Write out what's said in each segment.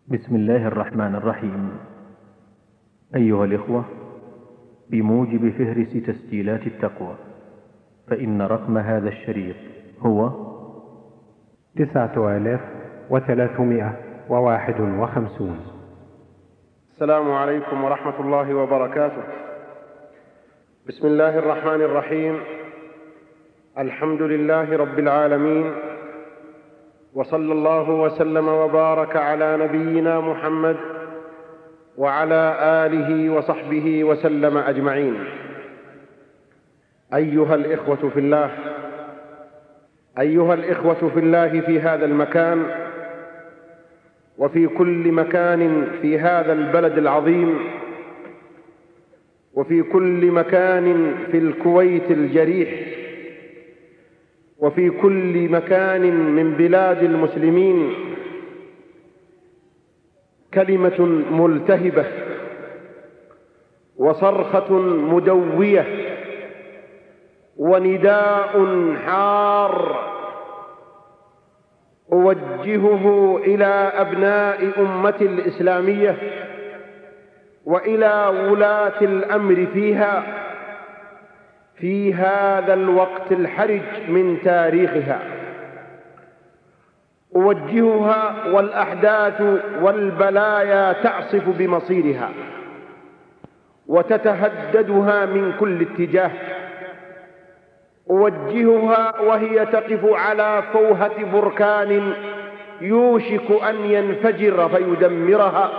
بسم الله الرحمن الرحيم. أيها الإخوة، بموجب فهرس تسجيلات التقوى، فإن رقم هذا الشريط هو 9351. السلام عليكم ورحمة الله وبركاته. بسم الله الرحمن الرحيم. الحمد لله رب العالمين، وصلى الله وسلم وبارك على نبينا محمد وعلى آله وصحبه وسلم أجمعين. أيها الإخوة في الله في هذا المكان وفي كل مكان في هذا البلد العظيم، وفي كل مكان في الكويت الجريح، وفي كل مكان من بلاد المسلمين، كلمة ملتهبة وصرخة مدوية ونداء حار أوجهه إلى أبناء أمة الإسلامية وإلى ولاة الأمر فيها في هذا الوقت الحرج من تاريخها. أوجهها والأحداث والبلايا تعصف بمصيرها وتتهددها من كل اتجاه. أوجهها وهي تقف على فوهة بركان يوشك أن ينفجر فيدمرها.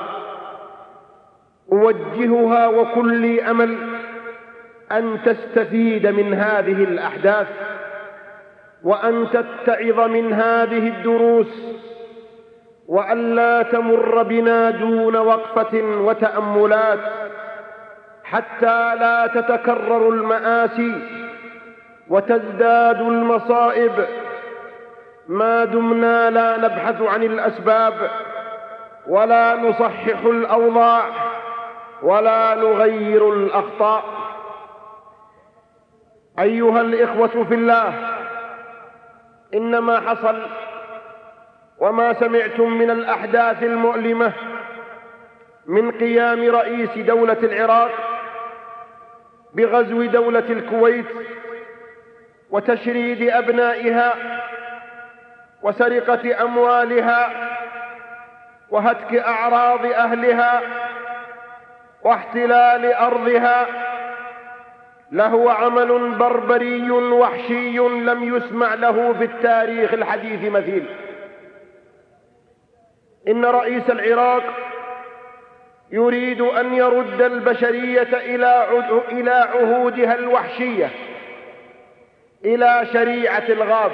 أوجهها وكل أمل أن تستفيد من هذه الأحداث وأن تتعظ من هذه الدروس، وأن لا تمر بنا دون وقفة وتأملات حتى لا تتكرر المآسي وتزداد المصائب ما دمنا لا نبحث عن الأسباب ولا نصحح الأوضاع ولا نغير الأخطاء. أيها الإخوة في الله، إن ما حصل وما سمعتم من الأحداث المؤلمة من قيام رئيس دولة العراق بغزو دولة الكويت وتشريد أبنائها وسرقة أموالها وهتك أعراض أهلها واحتلال أرضها لهو عمل بربري وحشي لم يسمع له في التاريخ الحديث مثيل. إن رئيس العراق يريد أن يرد البشرية إلى عهودها الوحشية، إلى شريعة الغاب.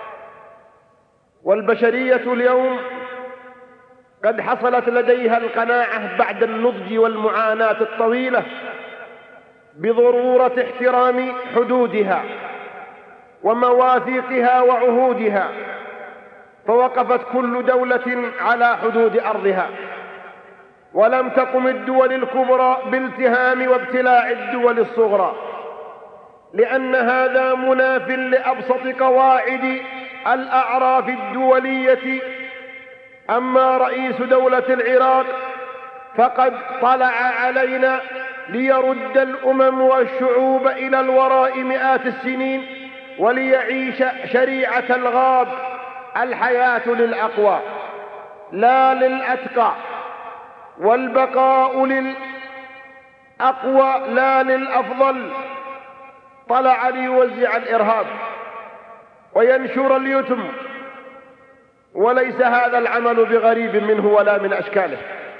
والبشرية اليوم قد حصلت لديها القناعة بعد النضج والمعاناة الطويلة بضرورة احترام حدودها ومواثيقها وعهودها، فوقفت كل دولة على حدود أرضها، ولم تقم الدول الكبرى بالتهام وابتلاع الدول الصغرى، لأن هذا مناف لأبسط قواعد الأعراف الدولية. أما رئيس دولة العراق فقد طلع علينا ليرد الأمم والشعوب إلى الوراء مئات السنين وليعيش شريعة الغاب. الحياة للأقوى لا للأتقى، والبقاء للأقوى لا للأفضل. طلع ليوزع الإرهاب وينشر اليتم، وليس هذا العمل بغريب منه ولا من أشكاله،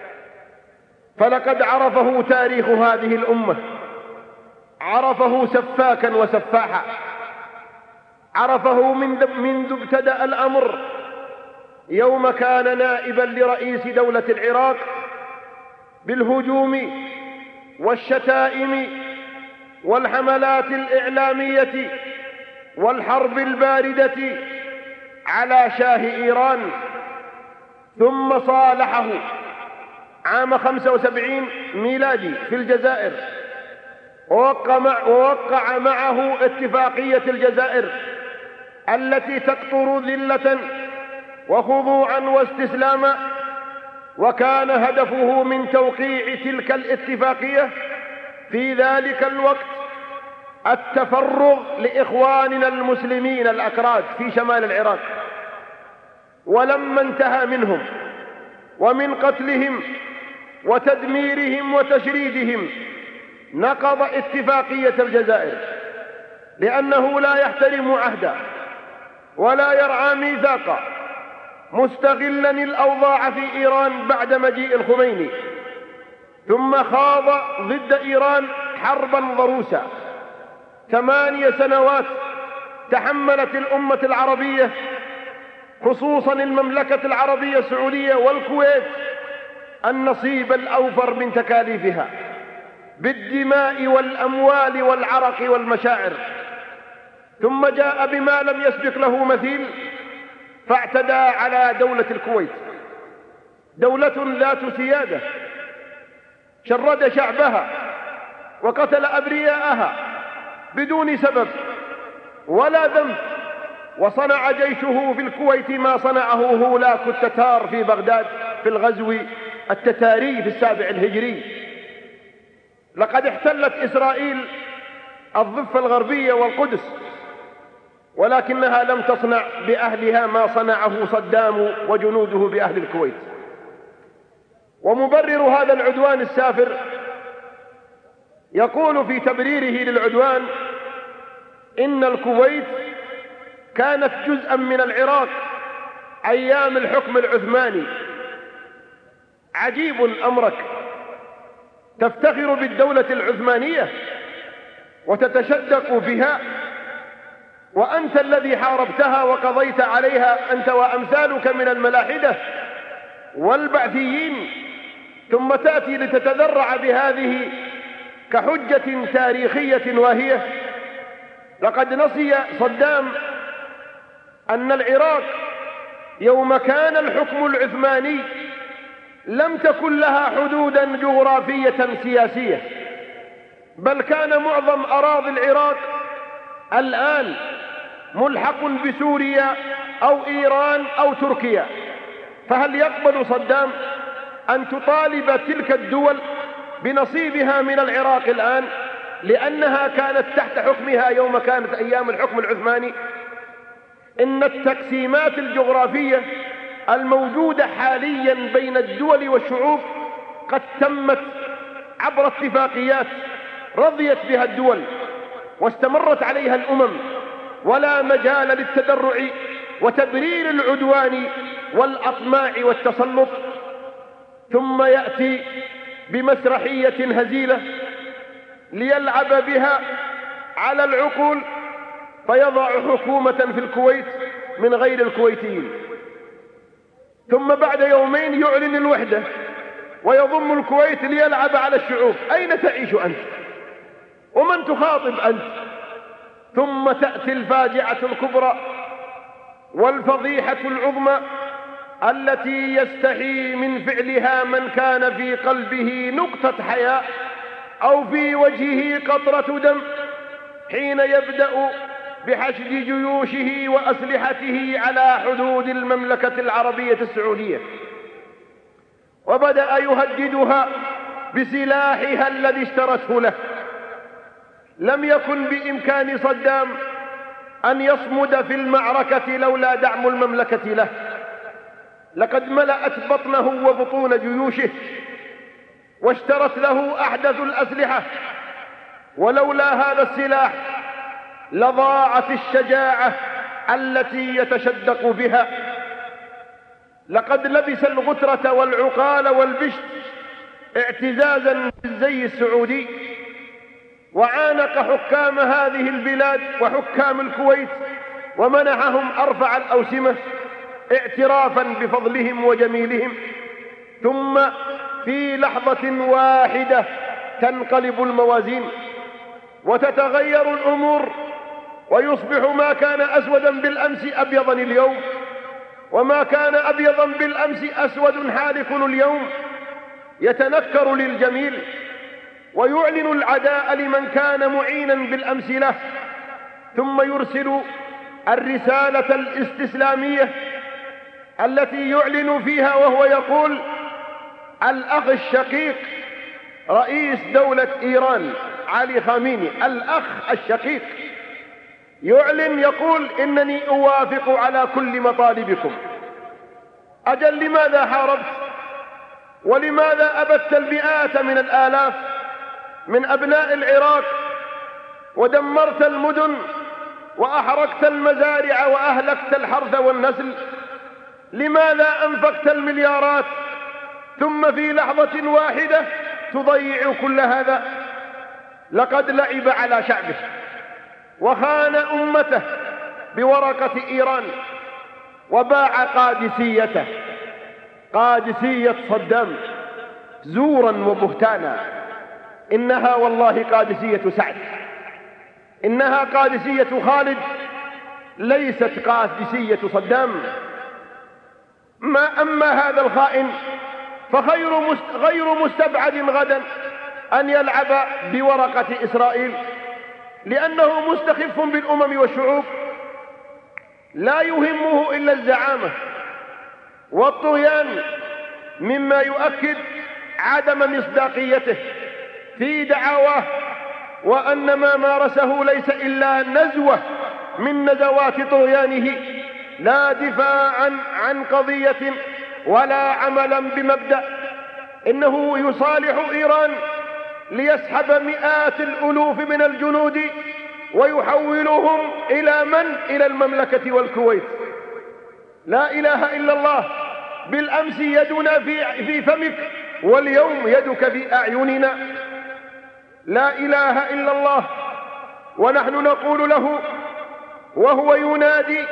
فلقد عرفه تاريخ هذه الأمة، عرفه سفاكا وسفاحا، عرفه منذ ابتدأ الأمر يوم كان نائبا لرئيس دولة العراق بالهجوم والشتائم والحملات الإعلامية والحرب الباردة على شاه إيران، ثم صالحه عام 75 ميلادي في الجزائر، ووقع معه اتفاقية الجزائر التي تقطر ذلة وخضوعا واستسلاما وكان هدفه من توقيع تلك الاتفاقية في ذلك الوقت التفرغ لإخواننا المسلمين الأكراد في شمال العراق. ولما انتهى منهم ومن قتلهم وتدميرهم وتشريدهم نقض اتفاقية الجزائر، لأنه لا يحترم عهدا ولا يرعى ميثاقا، مستغلا الأوضاع في إيران بعد مجيء الخميني، ثم خاض ضد إيران حربا ضروسا 8 سنوات تحملت الأمة العربية خصوصا المملكة العربية السعودية والكويت النصيب الأوفر من تكاليفها بالدماء والأموال والعرق والمشاعر، ثم جاء بما لم يسبق له مثيل فاعتدى على دولة الكويت، دولة ذات سيادة، شرد شعبها وقتل أبرياءها بدون سبب ولا ذنب، وصنع جيشه في الكويت ما صنعه هولاك التتار في بغداد في الغزو التتاري في 7 الهجري. لقد احتلت إسرائيل الضفة الغربية والقدس، ولكنها لم تصنع بأهلها ما صنعه صدام وجنوده بأهل الكويت. ومبرر هذا العدوان السافر يقول في تبريره للعدوان إن الكويت كانت جزءا من العراق أيام الحكم العثماني. عجيب أمرك، تفتخر بالدولة العثمانية وتتشدق بها، وأنت الذي حاربتها وقضيت عليها أنت وأمثالك من الملاحدة والبعثيين، ثم تأتي لتتذرع بهذه كحجة تاريخية واهية. لقد نسي صدام أن العراق يوم كان الحكم العثماني لم تكن لها حدودا جغرافية سياسية، بل كان معظم أراضي العراق الآن ملحق بسوريا أو إيران أو تركيا. فهل يقبل صدام أن تطالب تلك الدول بنصيبها من العراق الآن لأنها كانت تحت حكمها يوم كانت أيام الحكم العثماني؟ إن التقسيمات الجغرافية الموجودة حاليا بين الدول والشعوب قد تمت عبر اتفاقيات رضيت بها الدول واستمرت عليها الأمم، ولا مجال للتدرع وتبرير العدوان والأطماع والتسلط. ثم يأتي بمسرحية هزيلة ليلعب بها على العقول، فيضع حكومة في الكويت من غير الكويتيين، ثم بعد يومين يعلن الوحدة ويضم الكويت ليلعب على الشعوب. أين تعيش أنت؟ ومن تخاطب أنت؟ ثم تأتي الفاجعة الكبرى والفضيحة العظمى التي يستحي من فعلها من كان في قلبه نقطة حياء أو في وجهه قطرة دم، حين يبدأ بحشد جيوشه وأسلحته على حدود المملكة العربية السعودية، وبدأ يهددها بسلاحها الذي اشترته له. لم يكن بإمكان صدام أن يصمد في المعركة لولا دعم المملكة له. لقد ملأت بطنه وبطون جيوشه واشترت له أحدث الأسلحة، ولولا هذا السلاح لضاعت الشجاعة التي يتشدق بها. لقد لبس الغترة والعقال والبشت اعتزازا بالزي السعودي، وعانق حكام هذه البلاد وحكام الكويت ومنحهم أرفع الأوسمة اعترافا بفضلهم وجميلهم. ثم في لحظة واحدة تنقلب الموازين وتتغير الأمور، ويصبح ما كان أسودا بالأمس أبيضا اليوم، وما كان أبيضا بالأمس أسود حالك اليوم. يتنكر للجميل ويعلن العداء لمن كان معينا بالأمس له، ثم يرسل الرسالة الاستسلامية التي يعلن فيها وهو يقول: الأخ الشقيق رئيس دولة إيران علي خامنئي، الأخ الشقيق يعلن يقول إنني أوافق على كل مطالبكم. أجل لماذا حاربت؟ ولماذا أبت المئات من الآلاف من أبناء العراق ودمرت المدن وأحرقت المزارع وأهلكت الحرث والنسل؟ لماذا أنفقت المليارات ثم في لحظة واحدة تضيع كل هذا؟ لقد لعب على شعبه وخان أمته بورقة إيران وباع قادسيته، قادسية صدام، زورا وبهتانا. إنها والله قادسية سعد، إنها قادسية خالد، ليست قادسية صدام. أما هذا الخائن فغير مستبعد غدا أن يلعب بورقة إسرائيل، لأنه مستخف بالأمم والشعوب، لا يهمه إلا الزعامة والطغيان، مما يؤكد عدم مصداقيته في دعواه، وأن ما مارسه ليس إلا نزوة من نزوات طغيانه، لا دفاعا عن قضية ولا عملا بمبدأ. إنه يصالح إيران ليسحب مئات الألوف من الجنود ويحولهم إلى إلى المملكة والكويت. لا إله إلا الله. بالأمس يدنا في فمك واليوم يدك في أعيننا. لا إله إلا الله. ونحن نقول له وهو ينادي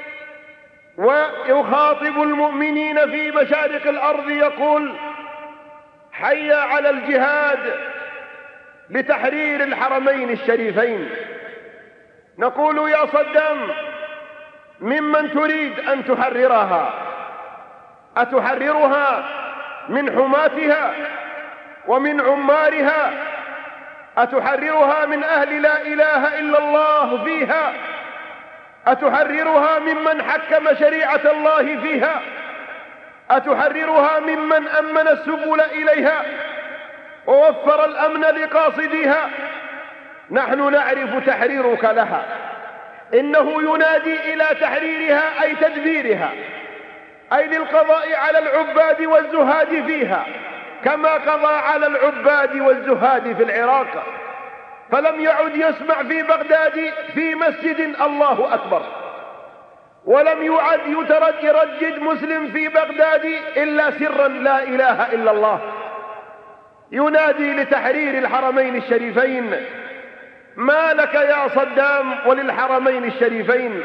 ويخاطب المؤمنين في مشارق الأرض يقول: حي على الجهاد لتحرير الحرمين الشريفين. نقول: يا صدام، ممن تريد أن تحررها؟ أتحررها من حماتها ومن عمارها؟ أتحررها من أهل لا إله إلا الله فيها؟ أتحررها ممن حكم شريعة الله فيها؟ أتحررها ممن أمن السبل إليها ووفر الأمن لقاصديها؟ نحن نعرف تحريرك لها. إنه ينادي إلى تحريرها أي تدبيرها، أي للقضاء على العباد والزهاد فيها، كما قضى على العباد والزهاد في العراق. فلم يعد يسمع في بغداد في مسجد الله أكبر، ولم يعد يردد مسلم في بغداد إلا سرا لا إله إلا الله. ينادي لتحرير الحرمين الشريفين. ما لك يا صدام وللحرمين الشريفين؟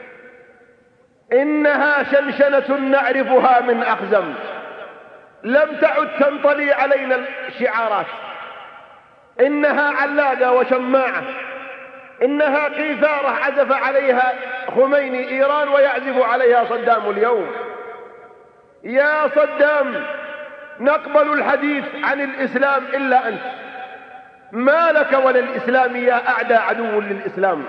إنها شنشنة نعرفها من أخزم، لم تعد تنطلي علينا الشعارات. إنها علادة وشماعة، إنها قيثارة عزف عليها خميني إيران ويعزف عليها صدام اليوم. يا صدام، نقبل الحديث عن الإسلام إلا أنت. ما لك وللإسلام يا أعدى عدو للإسلام؟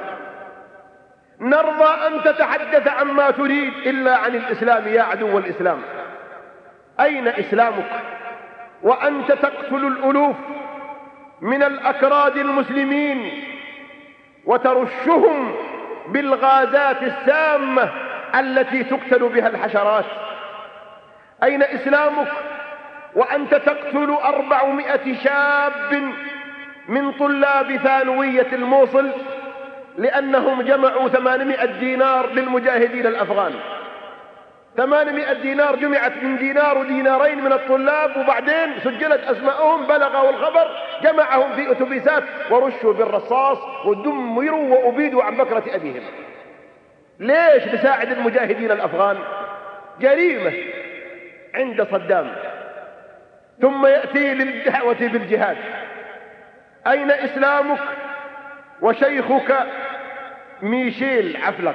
نرضى أن تتحدث عما تريد إلا عن الإسلام يا عدو الإسلام. أين إسلامك وأنت تقتل الألوف من الأكراد المسلمين وترشهم بالغازات السامة التي تقتل بها الحشرات؟ أين إسلامك وأنت تقتل 400 شاب من طلاب ثانوية الموصل لأنهم جمعوا 800 دينار للمجاهدين الأفغان؟ 800 دينار جمعت من دينار ودينارين من الطلاب، وبعدين سجلت أسماءهم، بلغوا الخبر، جمعهم في أتوبيسات ورشوا بالرصاص ودمروا وأبيدوا عن بكرة أبيهم. ليش نساعد المجاهدين الأفغان؟ جريمة عند صدام. ثم يأتي للدعوة بالجهاد. أين إسلامك وشيخك ميشيل عفلق؟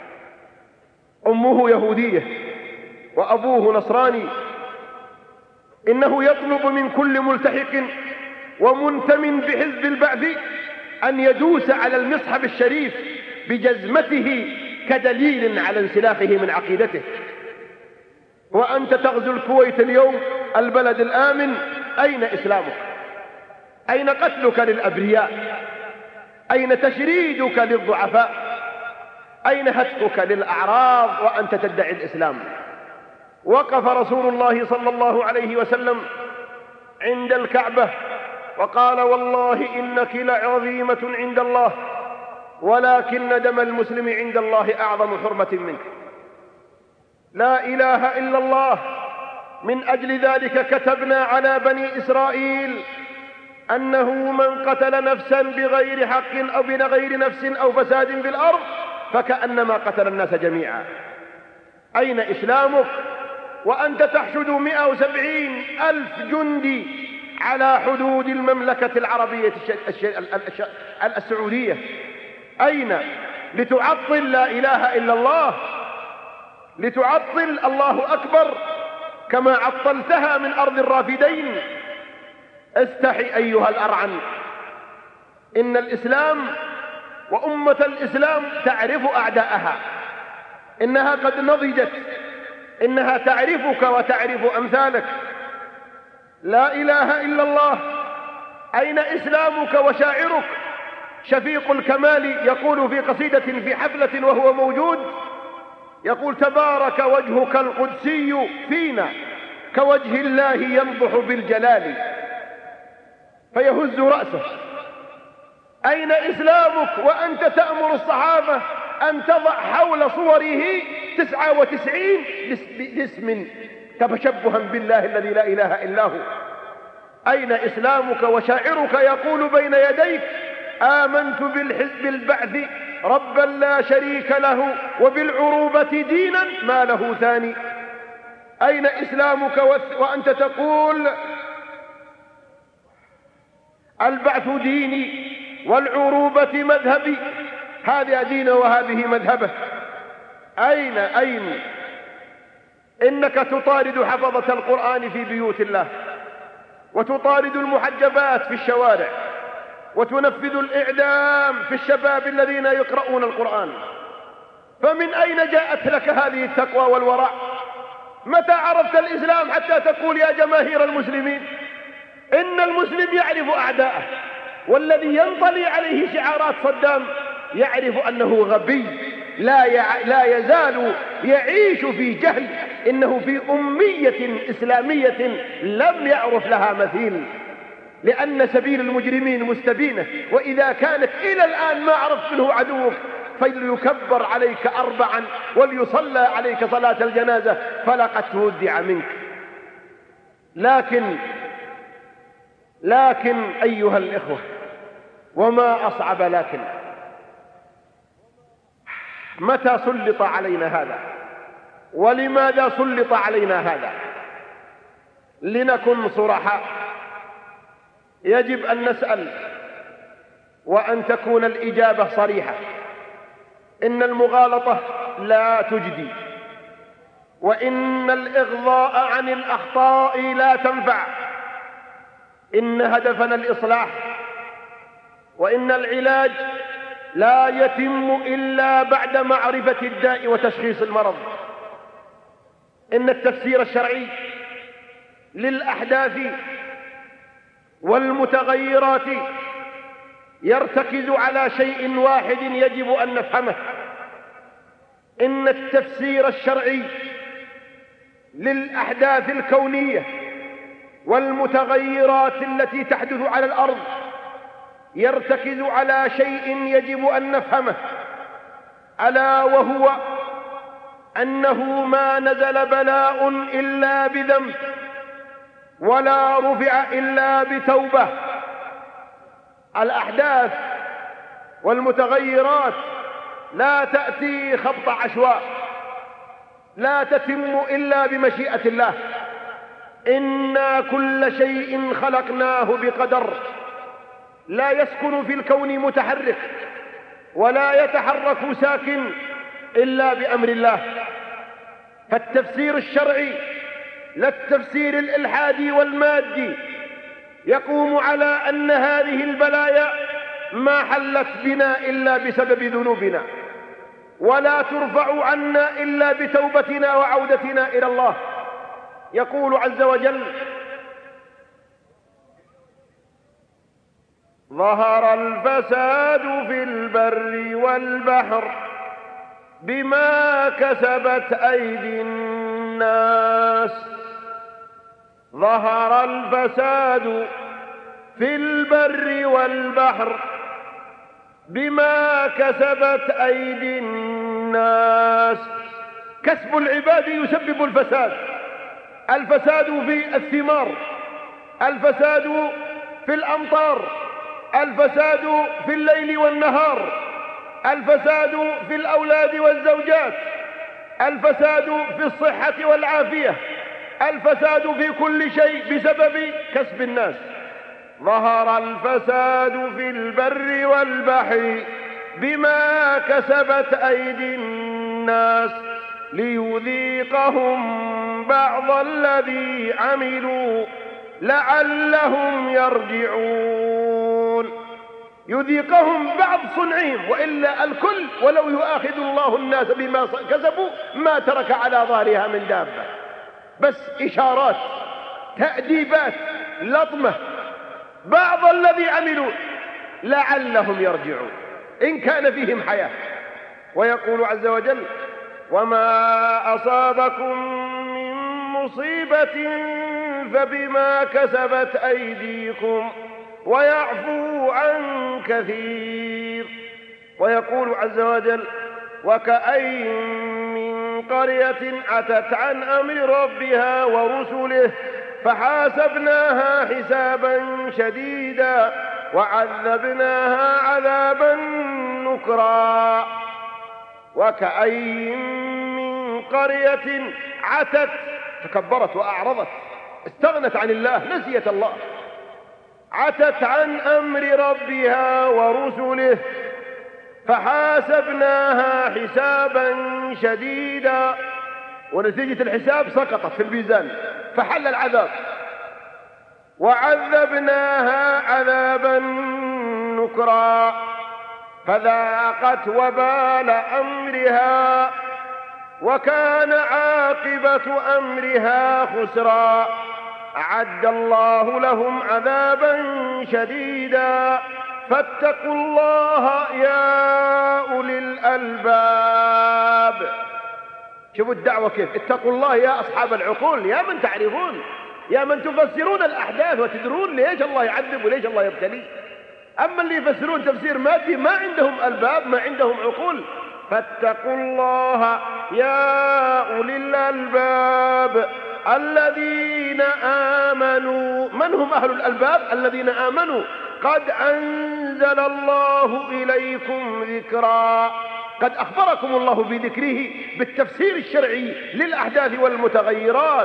أمه يهودية وأبوه نصراني. إنه يطلب من كل ملتحق ومنتم بحزب البعث أن يدوس على المصحف الشريف بجزمته كدليل على انسلاخه من عقيدته. وأنت تغزو الكويت اليوم البلد الآمن أين إسلامك؟ أين قتلك للأبرياء؟ أين تشريدك للضعفاء؟ أين هتكك للأعراض وأنت تدعي الإسلام؟ وقف رسول الله صلى الله عليه وسلم عند الكعبة وقال: والله إنك لعظيمة عند الله، ولكن دم المسلم عند الله أعظم حرمة منك. لا إله إلا الله. من أجل ذلك كتبنا على بني إسرائيل أنه من قتل نفسا بغير حق أو بغير نفس أو فساد في الأرض فكأنما قتل الناس جميعا. أين إسلامك وأنت تحشد 170,000 جندي على حدود المملكة العربية السعودية؟ أين لتعطل لا إله إلا الله، لتعطل الله أكبر كما عطلتها من أرض الرافدين؟ استحي أيها الأرعن. إن الإسلام وأمة الإسلام تعرف أعداءها، إنها قد نضجت، إنها تعرفك وتعرف أمثالك. لا إله إلا الله. أين إسلامك وشاعرك؟ شفيق الكمال يقول في قصيدة في حفلة وهو موجود، يقول: تبارك وجهك القدسي فينا كوجه الله ينضح بالجلال، فيهز رأسه. أين إسلامك وأنت تأمر الصحابة أن تضع حول صوره 99 اسم تشبها بالله الذي لا إله إلا هو؟ أين إسلامك وشاعرك يقول بين يديك: آمنت بالبعث ربا لا شريك له وبالعروبة دينا ما له ثاني؟ أين إسلامك وأنت تقول: البعث ديني والعروبة مذهبي؟ هذا دينه وهذه مذهبه. أين إنك تطارد حفظة القرآن في بيوت الله، وتطارد المحجبات في الشوارع، وتنفذ الإعدام في الشباب الذين يقرؤون القرآن. فمن أين جاءت لك هذه التقوى والورع؟ متى عرفت الإسلام حتى تقول يا جماهير المسلمين إن المسلم يعرف أعداءه؟ والذي ينطلي عليه شعارات صدام يعرف أنه غبي، لا يزال يعيش في جهل، إنه في أمية إسلامية لم يعرف لها مثيل، لأن سبيل المجرمين مستبينة. وإذا كانت إلى الآن ما عرفت منه عدوك فليكبر عليك 4 وليصلى عليك صلاة الجنازة فلقد تودع منك. لكن أيها الإخوة، وما أصعب لكن متى سلط علينا هذا؟ ولماذا سلط علينا هذا؟ لنكن صرحاء، يجب أن نسأل وأن تكون الإجابة صريحة. إن المغالطة لا تجدي، وإن الإغضاء عن الأخطاء لا تنفع. إن هدفنا الإصلاح، وإن العلاج لا يتم إلا بعد معرفة الداء وتشخيص المرض. إن التفسير الشرعي للأحداث والمتغيرات يرتكز على شيء واحد يجب أن نفهمه. إن التفسير الشرعي للأحداث الكونية والمتغيرات التي تحدث على الأرض يرتكز على شيء يجب أن نفهمه، ألا وهو أنه ما نزل بلاء إلا بذنب، ولا رفع إلا بتوبة. الأحداث والمتغيرات لا تأتي خبط عشواء، لا تتم إلا بمشيئة الله. إنا كل شيء خلقناه بقدر. لا يسكن في الكون متحرك ولا يتحرك ساكن إلا بأمر الله. فالتفسير الشرعي لا التفسير الإلحادي والمادي يقوم على أن هذه البلايا ما حلت بنا إلا بسبب ذنوبنا، ولا ترفع عنا إلا بتوبتنا وعودتنا إلى الله. يقول عز وجل: ظهر الفساد في البر والبحر بما كسبت أيدي الناس. ظهر الفساد في البر والبحر بما كسبت أيدي الناس. كسب العباد يسبب الفساد. الفساد في الثمار، الفساد في الأمطار، الفساد في الليل والنهار، الفساد في الأولاد والزوجات، الفساد في الصحة والعافية، الفساد في كل شيء بسبب كسب الناس. ظهر الفساد في البر والبحر بما كسبت أيدي الناس ليذيقهم بعض الذي عملوا لعلهم يرجعون. يذيقهم بعض صنعهم، وإلا الكل ولو يؤاخذ الله الناس بما كسبوا ما ترك على ظهرها من دابة، بس إشارات، تأديبات، لطمة. بعض الذي عملوا لعلهم يرجعون إن كان فيهم حياة. ويقول عز وجل: وما أصابكم من مصيبة فبما كسبت أيديكم ويعفو عن كثير. ويقول عز وجل: وكأين من قرية عتت عن أمر ربها ورسله فحاسبناها حسابا شديدا وعذبناها عذابا نكرا. وكأين من قرية عتت، تكبرت وأعرضت، استغنت عن الله، نسيت الله، عتت عن أمر ربها ورسله فحاسبناها حسابا شديدا، ونتيجة الحساب سقطت في الميزان فحل العذاب. وعذبناها عذابا نكرا فذاقت وبال أمرها وكان عاقبة أمرها خسرا. أعد الله لهم عذابا شديدا فاتقوا الله يا أولي الألباب. شوفوا الدعوة كيف، اتقوا الله يا أصحاب العقول، يا من تعرفون، يا من تفسرون الأحداث وتدرون ليش الله يعذب وليش الله يبتلي. أما اللي يفسرون تفسير مادي ما عندهم ألباب، ما عندهم عقول. فاتقوا الله يا أولي الألباب الذين آمنوا. من هم أهل الألباب؟ الذين آمنوا. قد أنزل الله إليكم ذكرا. قد أخبركم الله بذكره بالتفسير الشرعي للأحداث والمتغيرات.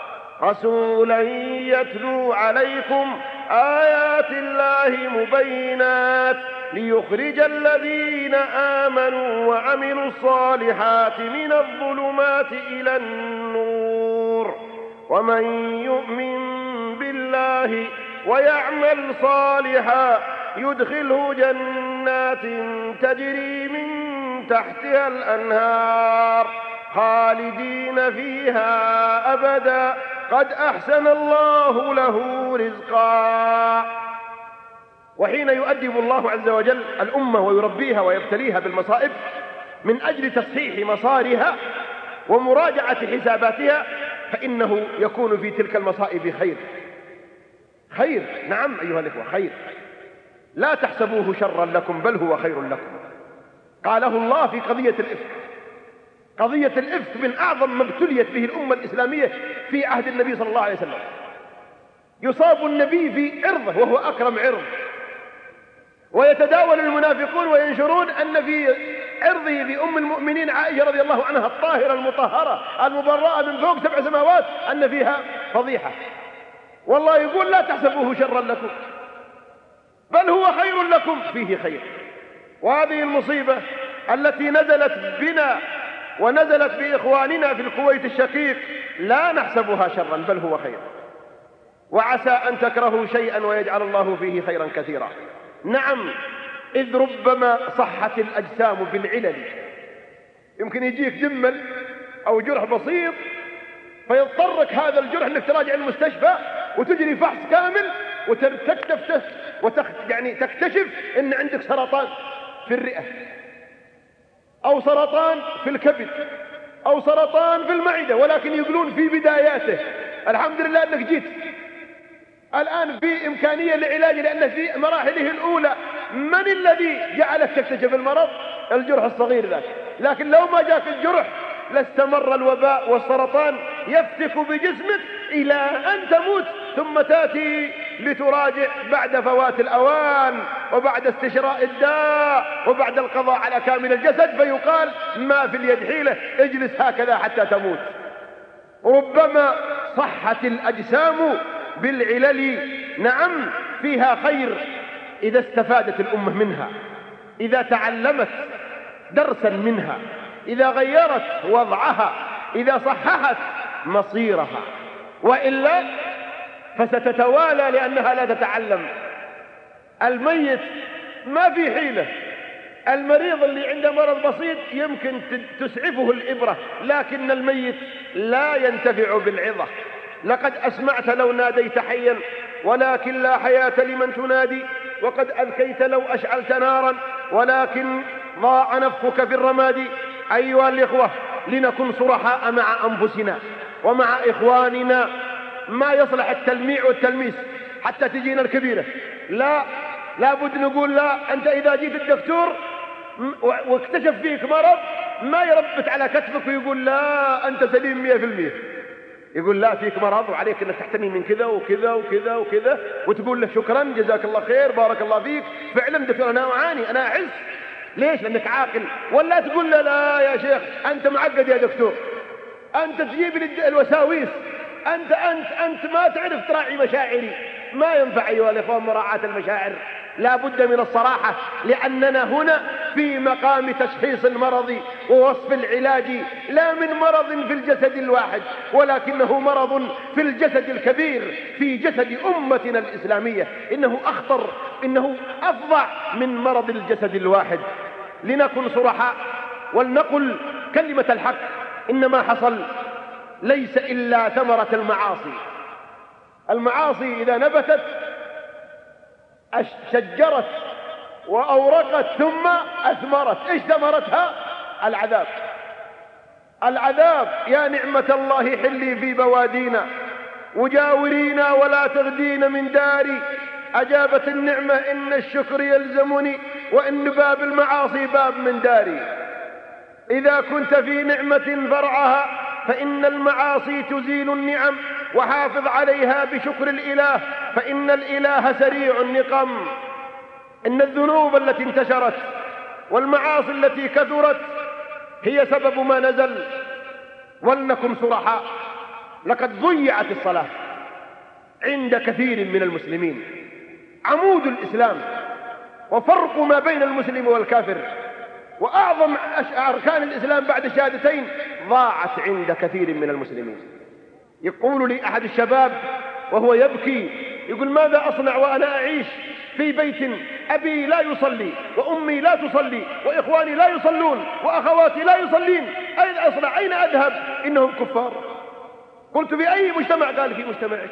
رسولا يتلو عليكم آيات الله مبينات ليخرج الذين آمنوا وعملوا الصالحات من الظلمات إلى النور. ومن يؤمن بالله ويعمل صالحا يدخله جنات تجري من تحتها الأنهار خالدين فيها أبدا قد أحسن الله له رزقا. وحين يؤدب الله عز وجل الأمة ويربيها ويبتليها بالمصائب من أجل تصحيح مسارها ومراجعة حساباتها فإنه يكون في تلك المصائب خير. خير، نعم أيها الإخوة، خير. لا تحسبوه شرا لكم بل هو خير لكم. قاله الله في قضية الإفك. قضية الإفك من أعظم ما ابتليت به الأمة الإسلامية في عهد النبي صلى الله عليه وسلم. يصاب النبي في عرضه وهو أكرم عرض، ويتداول المنافقون وينشرون أن في عرضه بأم المؤمنين عائشة رضي الله عنها الطاهرة المطهرة المبرأة من فوق 7 سماوات أن فيها فضيحة. والله يقول لا تحسبوه شرا لكم بل هو خير لكم، فيه خير. وهذه المصيبة التي نزلت بنا ونزلت بإخواننا في الكويت الشقيق لا نحسبها شرا بل هو خير. وعسى أن تكرهوا شيئا ويجعل الله فيه خيرا كثيرا. نعم، إذ ربما صحت الأجسام بالعلل. يمكن يجيك جمل أو جرح بسيط فيضطرك هذا الجرح انك تراجع المستشفى وتجري فحص كامل تكتشف ان عندك سرطان في الرئة او سرطان في الكبد او سرطان في المعدة، ولكن يقولون في بداياته الحمد لله انك جيت الان في امكانية لعلاجه لان في مراحله الاولى. من الذي جعلك تكتشف المرض؟ الجرح الصغير ذاك. لكن لو ما جاك الجرح لاستمر الوباء والسرطان يفتك بجسمك إلى أن تموت، ثم تأتي لتراجع بعد فوات الأوان وبعد استشراء الداء وبعد القضاء على كامل الجسد، فيقال ما في اليد حيلة، اجلس هكذا حتى تموت. ربما صحت الأجسام بالعلل، نعم فيها خير إذا استفادت الأمة منها، إذا تعلمت درسا منها، إذا غيرت وضعها، إذا صححت مصيرها، وإلا فستتوالى لأنها لا تتعلم. الميت ما في حيلة، المريض اللي عنده مرض بسيط يمكن تسعفه الإبرة، لكن الميت لا ينتفع بالعظة. لقد أسمعت لو ناديت حيا ولكن لا حياة لمن تنادي، وقد أذكيت لو أشعلت نارا ولكن ضاع نفخك في الرماد. أيها الإخوة، لنكن صرحاء مع أنفسنا ومع إخواننا، ما يصلح التلميع والتلميس حتى تجينا الكبيرة. لا بد نقول لا. أنت إذا جيت الدكتور واكتشف فيك مرض ما يربت على كتفك ويقول لا أنت سليم 100%، يقول لا فيك مرض وعليك أنك تحتمي من كذا وكذا وكذا وكذا، وتقول له شكرا جزاك الله خير بارك الله فيك فعلا دكتور أنا أعاني أنا أحس. ليش؟ لأنك عاقل. ولا تقول له لا يا شيخ أنت معقد يا دكتور، أنت تجيب لي الوساويس، أنت ما تعرف تراعي مشاعري. ما ينفع أيها الإخوان مراعاة المشاعر، لا بد من الصراحة، لأننا هنا في مقام تشخيص المرض ووصف العلاج، لا من مرض في الجسد الواحد، ولكنه مرض في الجسد الكبير، في جسد أمتنا الإسلامية. إنه أخطر، إنه أفظع من مرض الجسد الواحد. لنكن صرحاء ولنقل كلمة الحق. إنما حصل ليس إلا ثمرة المعاصي. المعاصي إذا نبتت شجرت وأورقت ثم أثمرت. إيش ثمرتها؟ العذاب. العذاب. يا نعمة الله حلي في بوادينا وجاورينا ولا تغدين من داري. أجابت النعمة إن الشكر يلزمني وإن باب المعاصي باب من داري. إذا كنت في نعمة فرعها فإن المعاصي تزيل النعم، وحافظ عليها بشكر الإله فإن الإله سريع النقم. إن الذنوب التي انتشرت والمعاصي التي كثرت هي سبب ما نزل. ولنكن صرحاء، لقد ضيعت الصلاة عند كثير من المسلمين، عمود الإسلام وفرق ما بين المسلم والكافر، وأعظم أركان الإسلام بعد الشهادتين ضاعت عند كثير من المسلمين. يقول لي أحد الشباب وهو يبكي، يقول ماذا أصنع وأنا أعيش في بيت أبي لا يصلي وأمي لا تصلي وإخواني لا يصلون وأخواتي لا يصلين، أين أصنع؟ أين أذهب؟ إنهم كفار. قلت في أي مجتمع؟ قال في مجتمعك.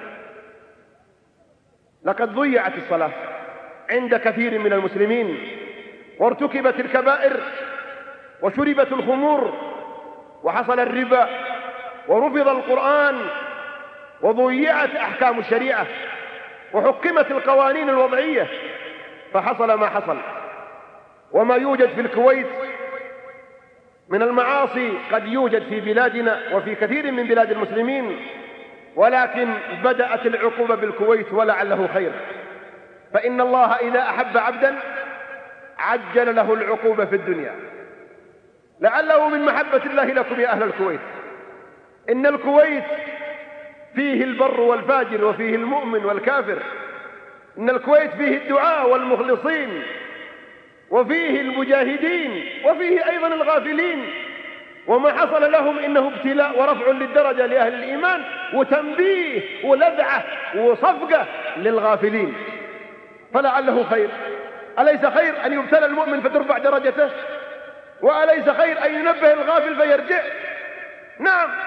لقد ضيعت الصلاة عند كثير من المسلمين، وارتكبت الكبائر وشربت الخمور وحصل الربا ورفض القرآن وضيعت أحكام الشريعة وحكمت القوانين الوضعية، فحصل ما حصل. وما يوجد في الكويت من المعاصي قد يوجد في بلادنا وفي كثير من بلاد المسلمين، ولكن بدأت العقوبة بالكويت ولعله خير. فإن الله إذا أحب عبدا عجل له العقوبة في الدنيا، لعله من محبة الله لكم يا أهل الكويت. إن الكويت فيه البر والفاجر وفيه المؤمن والكافر. إن الكويت فيه الدعاء والمخلصين وفيه المجاهدين وفيه أيضا الغافلين. وما حصل لهم إنه ابتلاء ورفع للدرجة لأهل الإيمان وتنبيه ولذعة وصفقة للغافلين، فلعله خير. أليس خير أن يبتلى المؤمن فترفع درجته؟ وأليس خير أن ينبه الغافل فيرجع؟ نعم.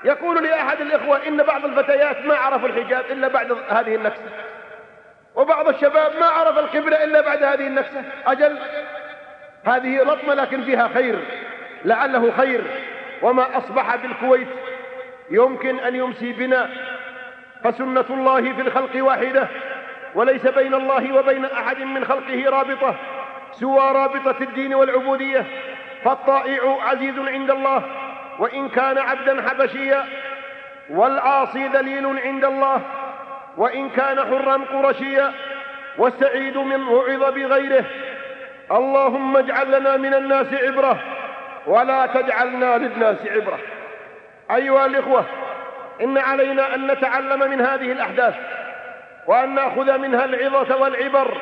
يقول لي أحد الإخوة إن بعض الفتيات ما عرفوا الحجاب إلا بعد هذه النكسة، وبعض الشباب ما عرف القبلة إلا بعد هذه النكسة. أجل، هذه لطمة لكن فيها خير، لعله خير. وما أصبح بالكويت يمكن أن يمسي بنا، فسنة الله في الخلق واحدة، وليس بين الله وبين أحد من خلقه رابطة سوى رابطة الدين والعبودية. فالطائع عزيز عند الله وإن كان عبدا حبشيا، والعاصي ذليل عند الله وإن كان حرا قرشيا، والسعيد من وعظ بغيره. اللهم اجعل لنا من الناس عبرة ولا تجعلنا للناس عبرة. أيها الإخوة، إن علينا أن نتعلم من هذه الأحداث وأن نأخذ منها العظة والعبر،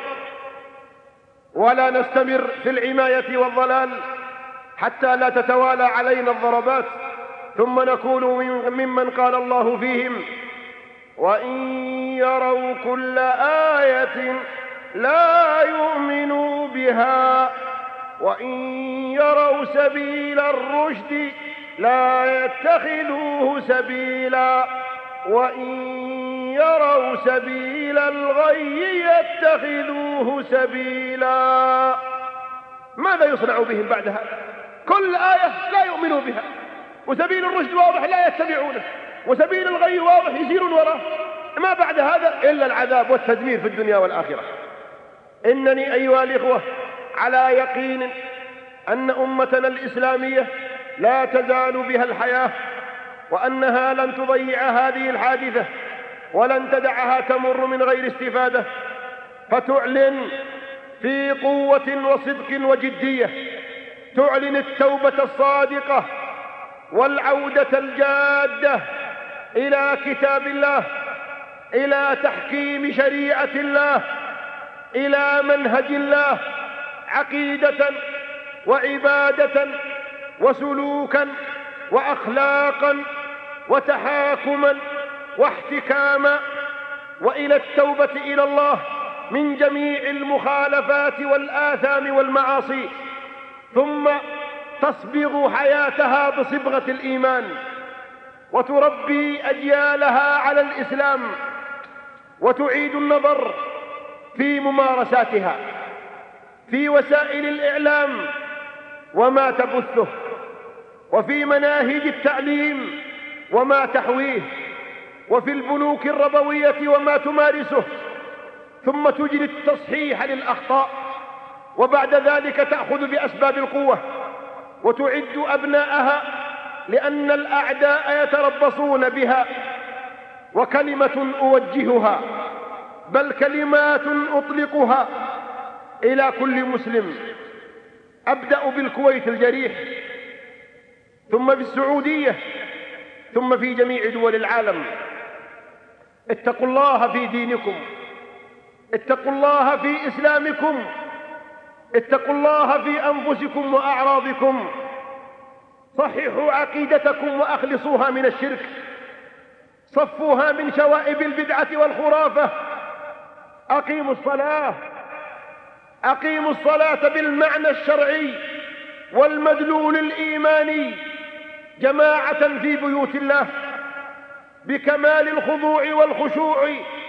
ولا نستمر في العماية والضلال حتى لا تتوالى علينا الضربات، ثم نكون ممن قال الله فيهم: وإن يروا كل آية لا يؤمنوا بها، وإن يروا سبيل الرشد لا يتخذوه سبيلا، وإن يروا سبيل الغي يتخذوه سبيلا. ماذا يصنع بهم بعد هذا؟ كل آية لا يؤمنوا بها، وسبيل الرشد واضح لا يتبعونه، وسبيل الغي واضح يسيرون وراه. ما بعد هذا إلا العذاب والتدمير في الدنيا والآخرة. إنني أيها الإخوة على يقين أن أمتنا الإسلامية لا تزال بها الحياة، وأنها لن تضيع هذه الحادثة ولن تدعها تمر من غير استفادة، فتعلن في قوة وصدق وجدية، تعلن التوبة الصادقة والعودة الجادة إلى كتاب الله، إلى تحكيم شريعة الله، إلى منهج الله، عقيدة وعبادة وسلوكا وأخلاقا وتحاكما واحتكاما، وإلى التوبة إلى الله من جميع المخالفات والآثام والمعاصي، ثم تصبغ حياتها بصبغة الإيمان، وتربي أجيالها على الإسلام، وتعيد النظر في ممارساتها في وسائل الإعلام وما تبثه، وفي مناهج التعليم وما تحويه، وفي البنوك الربوية وما تمارسه، ثم تجري التصحيح للأخطاء، وبعد ذلك تأخذ بأسباب القوة وتعد أبناءها، لأن الأعداء يتربصون بها. وكلمة أوجهها، بل كلمات أطلقها إلى كل مسلم، أبدأ بالكويت الجريح، ثم بالسعودية، ثم في جميع دول العالم. اتقوا الله في دينكم، اتقوا الله في إسلامكم، اتقوا الله في أنفسكم وأعراضكم، صححوا عقيدتكم وأخلصوها من الشرك، صفوها من شوائب البدعة والخرافة. أقيموا الصلاة، أقيموا الصلاة بالمعنى الشرعي والمدلول الإيماني جماعة في بيوت الله بكمال الخضوع والخشوع.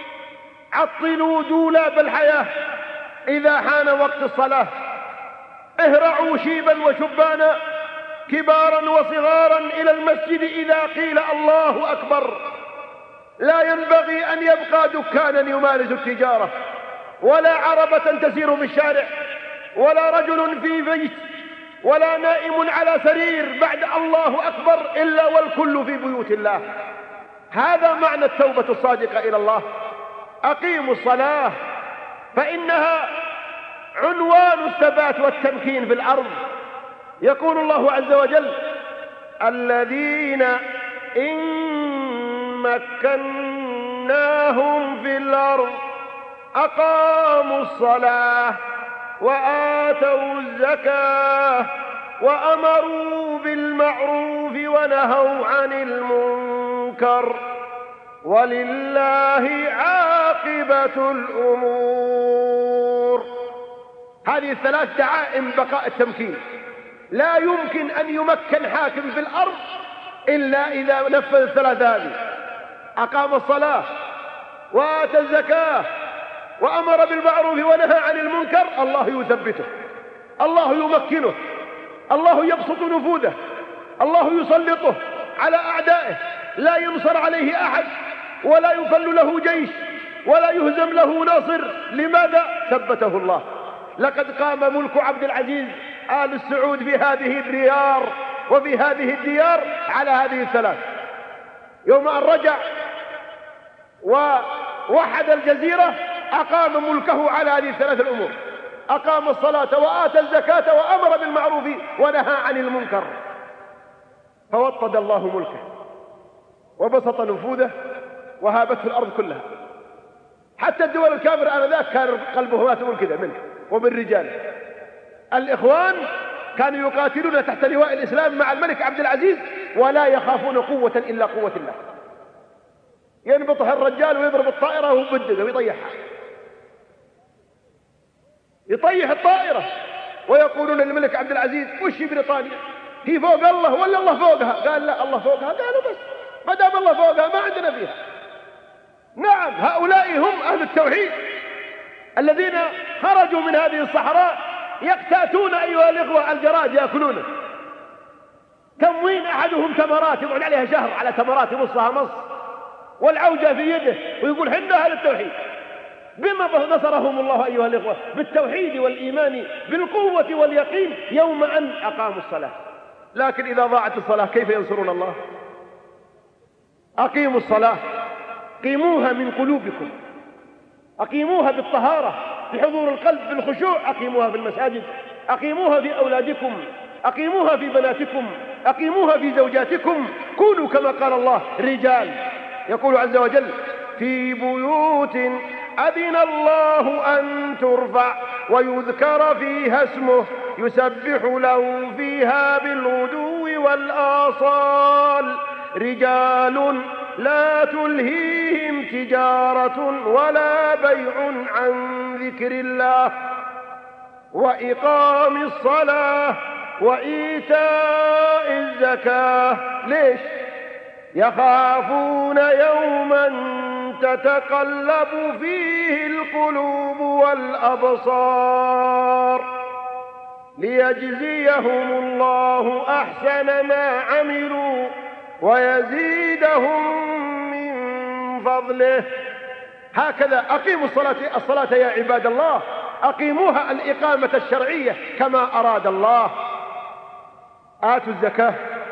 عطلوا دولاب الحياة إذا حان وقت الصلاة، اهرعوا شيبا وشبانا كبارا وصغارا إلى المسجد إذا قيل الله أكبر. لا ينبغي أن يبقى دكانا يمارس التجارة، ولا عربة تسير بالشارع، ولا رجل في بيت، ولا نائم على سرير بعد الله أكبر، إلا والكل في بيوت الله. هذا معنى التوبة الصادقة إلى الله. أقيموا الصلاة فإنها عنوان الثبات والتمكين في الأرض. يقول الله عز وجل: الذين إن مكناهم في الأرض أقاموا الصلاة وآتوا الزكاة وأمروا بالمعروف ونهوا عن المنكر ولله عاقبة الأمور. هذه الثلاث دعائم بقاء التمكين. لا يمكن أن يمكن حاكم في الأرض إلا إذا نفذ الثلاثة هذه: أقام الصلاة وآتى الزكاة وأمر بالمعروف ونهى عن المنكر، الله يثبته، الله يمكنه، الله يبسط نفوذه، الله يسلطه على أعدائه، لا ينصر عليه أحد، ولا يفل له جيش، ولا يهزم له ناصر. لماذا؟ ثبته الله. لقد قام ملك عبد العزيز آل السعود في هذه الديار وفي هذه الديار على هذه الثلاث. يوم أن رجع ووحد الجزيرة أقام ملكه على هذه الثلاث الأمور: أقام الصلاة وآتى الزكاة وأمر بالمعروف ونهى عن المنكر. فوطد الله ملكه وبسط نفوذه وهابته الأرض كلها. حتى الدول الكافرة آنذاك كان قلبه ماتم كذا منه ومن رجاله. الإخوان كانوا يقاتلون تحت لواء الإسلام مع الملك عبد العزيز ولا يخافون قوة إلا قوة الله. ينبطح الرجال ويضرب الطائرة ويبددها ويطيحها، يطيح الطائرة، ويقولون للملك عبد العزيز: وش بريطانيا؟ هي فوق الله ولا الله فوقها؟ قال: لا، الله فوقها. قالوا: بس ما دام الله فوقها ما عندنا فيها. نعم، هؤلاء هم أهل التوحيد الذين خرجوا من هذه الصحراء يقتاتون أيها الإخوة الجراد يأكلونه. تموين أحدهم تمرات يقعد عليها شهر على تمرات يمصها مص والعوجة في يده ويقول: حنا أهل التوحيد. بما نصرهم الله أيها الإخوة؟ بالتوحيد والإيمان بالقوة واليقين يوم أن أقاموا الصلاة. لكن إذا ضاعت الصلاة كيف ينصرون الله؟ أقيموا الصلاة، قيموها من قلوبكم، أقيموها بالطهارة، بحضور القلب، بالخشوع. أقيموها في المساجد، أقيموها في أولادكم، أقيموها في بناتكم، أقيموها في زوجاتكم. كونوا كما قال الله رجال. يقول عز وجل: في بيوت أذن الله أن ترفع ويذكر فيها اسمه يسبح له فيها بالغدو والآصال رجال لا تلهيهم تجارة ولا بيع عن ذكر الله وإقام الصلاة وإيتاء الزكاة. ليش؟ يخافون يوما تتقلب فيه القلوب والأبصار ليجزيهم الله أحسن ما عملوا ويزيدهم من فضله. هكذا أقيموا الصلاة يا عباد الله، أقيموها الإقامة الشرعية كما أراد الله. آتوا الزكاة،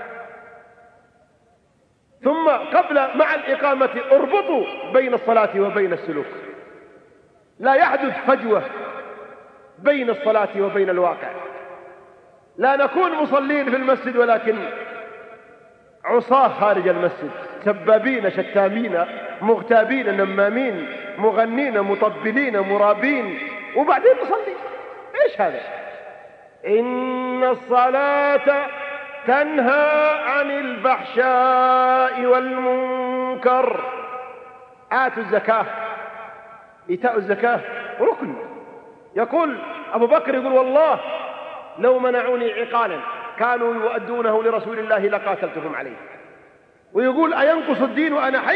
ثم قبل مع الإقامة اربطوا بين الصلاة وبين السلوك، لا يحدث فجوة بين الصلاة وبين الواقع. لا نكون مصلين في المسجد ولكن عصاة خارج المسجد، سبابين شتامين مغتابين نمامين مغنين مطبلين مرابين، وبعدين نصلي. ايش هذا؟ إن الصلاة تنهى عن الفحشاء والمنكر. آتوا الزكاة، إيتاء الزكاة ركن. يقول أبو بكر يقول: والله لو منعوني عقالا كانوا يؤدونه لرسول الله لقاتلتهم عليه. ويقول: أينقص الدين وأنا حي؟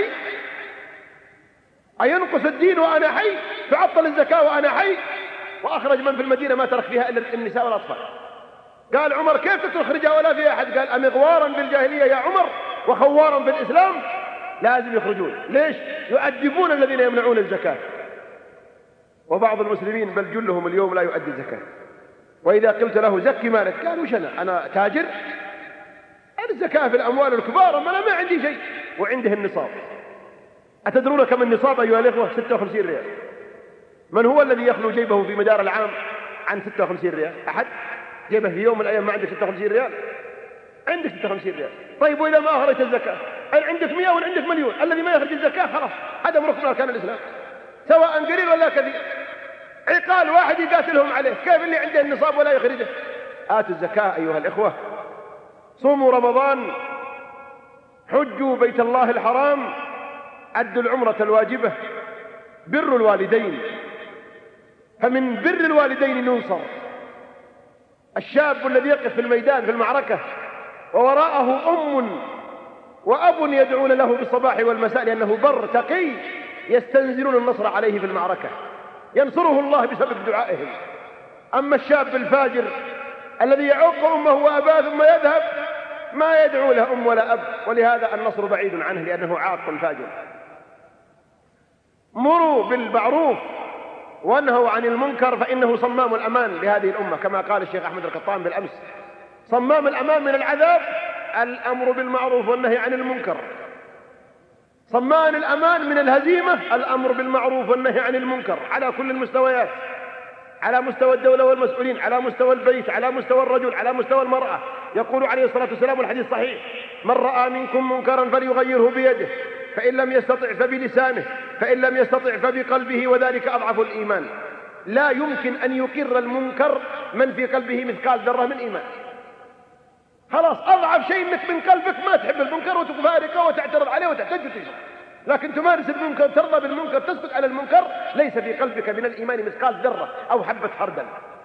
أينقص الدين وأنا حي؟ تعطل الزكاة وأنا حي؟ وأخرج من في المدينة ما ترك فيها إلا النساء والأطفال. قال عمر: كيف تخرجها ولا فيها أحد؟ قال: أمغوارا بالجاهلية يا عمر وخوارا بالإسلام؟ لازم يخرجون. ليش؟ يؤدبون الذين يمنعون الزكاة. وبعض المسلمين بل جلهم اليوم لا يؤدي الزكاة، وإذا قلت له زكي مالك قال: وش أنا تاجر؟ الزكاة في الأموال الكبار، أما أنا ما عندي شيء. وعنده النصاب. أتدرون كم النصاب أيها الإخوة؟ 56 ريال. من هو الذي يخلو جيبه في مدار العام عن 56 ريال؟ أحد؟ جيبه في يوم من الأيام ما عندك 56 ريال؟ عندك 56 ريال. طيب وإذا ما أخرجت الزكاة؟ عندك 100 وعندك مليون. الذي ما يخرج الزكاة خلاص هذا ركن أركان الإسلام، سواء قليل ولا كثير. عقال واحد يقاتلهم عليه، كيف اللي عنده النصاب ولا يخرجه؟ آتوا الزكاة أيها الإخوة. صوموا رمضان، حجوا بيت الله الحرام، أدوا العمرة الواجبة، بروا الوالدين، فمن بر الوالدين ننصر. الشاب الذي يقف في الميدان في المعركة ووراءه أم وأب يدعون له بالصباح والمساء لأنه بر تقي، يستنزلون النصر عليه في المعركة، ينصره الله بسبب دعائهم. أما الشاب الفاجر الذي يعق أمه وأباه ثم يذهب ما يدعو له أم ولا أب، ولهذا النصر بعيد عنه لأنه عاق فاجر. مروا بالمعروف وانهوا عن المنكر فإنه صمام الأمان لهذه الأمة، كما قال الشيخ أحمد القطان بالأمس: صمام الأمان من العذاب الأمر بالمعروف والنهي عن المنكر، صمان الأمان من الهزيمة الأمر بالمعروف والنهي عن المنكر على كل المستويات، على مستوى الدولة والمسؤولين، على مستوى البيت، على مستوى الرجل، على مستوى المرأة. يقول عليه الصلاة والسلام والحديث صحيح: من رأى منكم منكرا فليغيره بيده، فإن لم يستطع فبلسانه، فإن لم يستطع فبقلبه، وذلك أضعف الإيمان. لا يمكن أن يقر المنكر من في قلبه مثقال ذرة من إيمان. خلاص، أضعف شيء إنك من قلبك ما تحب المنكر وتفارقه وتعترض عليه وتحتج وتشرب، لكن تمارس المنكر، ترضى بالمنكر، تسكت على المنكر، ليس في قلبك من الإيمان مثقال ذرة أو حبة خردل.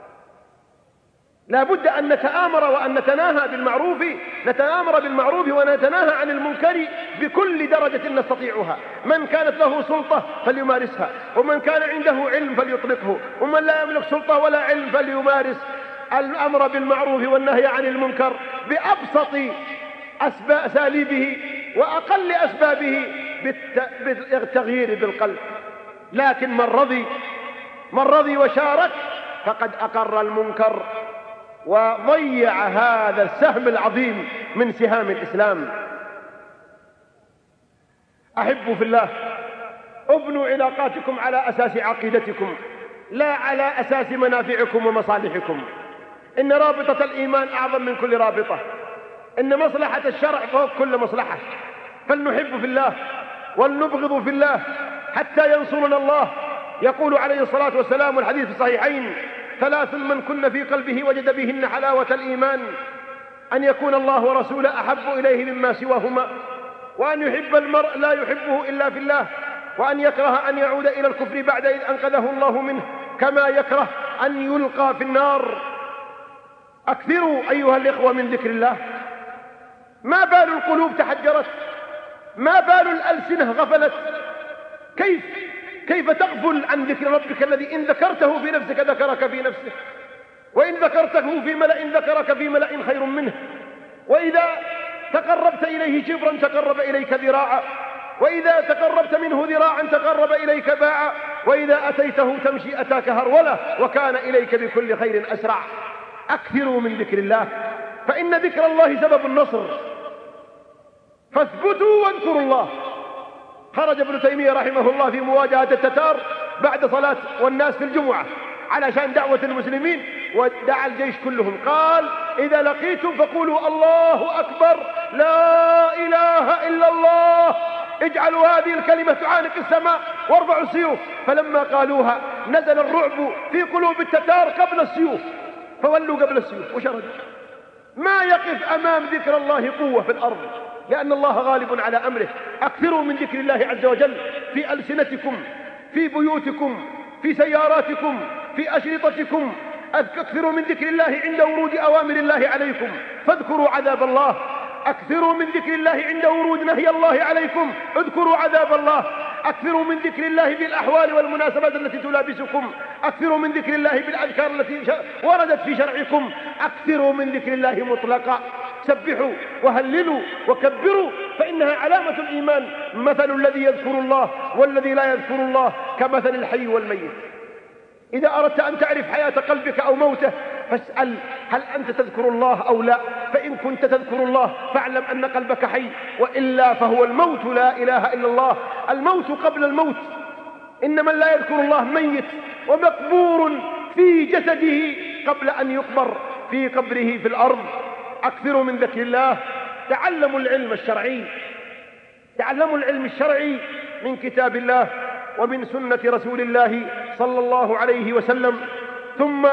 لا بد أن نتآمر وأن نتناهى بالمعروف، نتآمر بالمعروف ونتناهى عن المنكر بكل درجة نستطيعها. من كانت له سلطة فليمارسها، ومن كان عنده علم فليطلقه، ومن لا يملك سلطة ولا علم فليمارس الأمر بالمعروف والنهي عن المنكر بأبسط أساليبه وأقل أسبابه بالتغيير بالقلب. لكن من رضي وشارك فقد أقر المنكر وضيع هذا السهم العظيم من سهام الإسلام. أحبوا في الله، ابنوا علاقاتكم على أساس عقيدتكم لا على أساس منافعكم ومصالحكم. إن رابطة الإيمان أعظم من كل رابطة، إن مصلحة الشرع فوق كل مصلحة. فلنحب في الله ولنبغض في الله حتى ينصرنا الله. يقول عليه الصلاة والسلام والحديث في الصحيحين: 3 من كن في قلبه وجد بهن حلاوة الإيمان: أن يكون الله ورسوله أحب إليه مما سواهما، وأن يحب المرء لا يحبه إلا في الله، وأن يكره أن يعود إلى الكفر بعد إذ أنقذه الله منه، كما يكره أن يلقى في النار. أكثروا أيها الإخوة من ذكر الله. ما بال القلوب تحجرت؟ ما بال الألسنة غفلت؟ كيف تغفل عن ذكر ربك الذي إن ذكرته في نفسك ذكرك في نفسه، وإن ذكرته في ملأ ذكرك في ملأ خير منه، وإذا تقربت إليه شبرا تقرب إليك ذراعا، وإذا تقربت منه ذراعا تقرب إليك باعا، وإذا أتيته تمشي أتاك هرولة، وكان إليك بكل خير أسرع. أكثروا من ذكر الله، فإن ذكر الله سبب النصر. فاثبتوا واذكروا الله. خرج ابن تيمية رحمه الله في مواجهة التتار بعد صلاة والناس في الجمعة علشان دعوة المسلمين، ودعا الجيش كلهم. قال: إذا لقيتم فقولوا الله أكبر، لا إله إلا الله، اجعلوا هذه الكلمة تعانق السماء وارفعوا السيوف. فلما قالوها نزل الرعب في قلوب التتار قبل السيوف، فولوا قبل السيوف وشردوا. ما يقف أمام ذكر الله قوة في الأرض، لأن الله غالب على أمره. أكثروا من ذكر الله عز وجل في ألسنتكم، في بيوتكم، في سياراتكم، في أشرطتكم. أكثروا من ذكر الله عند ورود أوامر الله عليكم فاذكروا عذاب الله. أكثروا من ذكر الله عند ورود نهي الله عليكم اذكروا عذاب الله. أكثروا من ذكر الله بالأحوال والمناسبات التي تلابسكم. أكثروا من ذكر الله بالأذكار التي وردت في شرعكم. أكثروا من ذكر الله مطلقا. سبحوا وهللوا وكبروا، فإنها علامة الإيمان. مثل الذي يذكر الله والذي لا يذكر الله كمثل الحي والميت. إذا أردت أن تعرف حياة قلبك أو موته فاسأل: هل أنت تذكر الله أو لا؟ فإن كنت تذكر الله فاعلم أن قلبك حي، وإلا فهو الموت. لا إله إلا الله. الموت قبل الموت. إن من لا يذكر الله ميت ومقبور في جسده قبل أن يقبر في قبره في الأرض. أكثروا من ذكر الله. تعلموا العلم الشرعي، تعلموا العلم الشرعي من كتاب الله ومن سنة رسول الله صلى الله عليه وسلم. ثم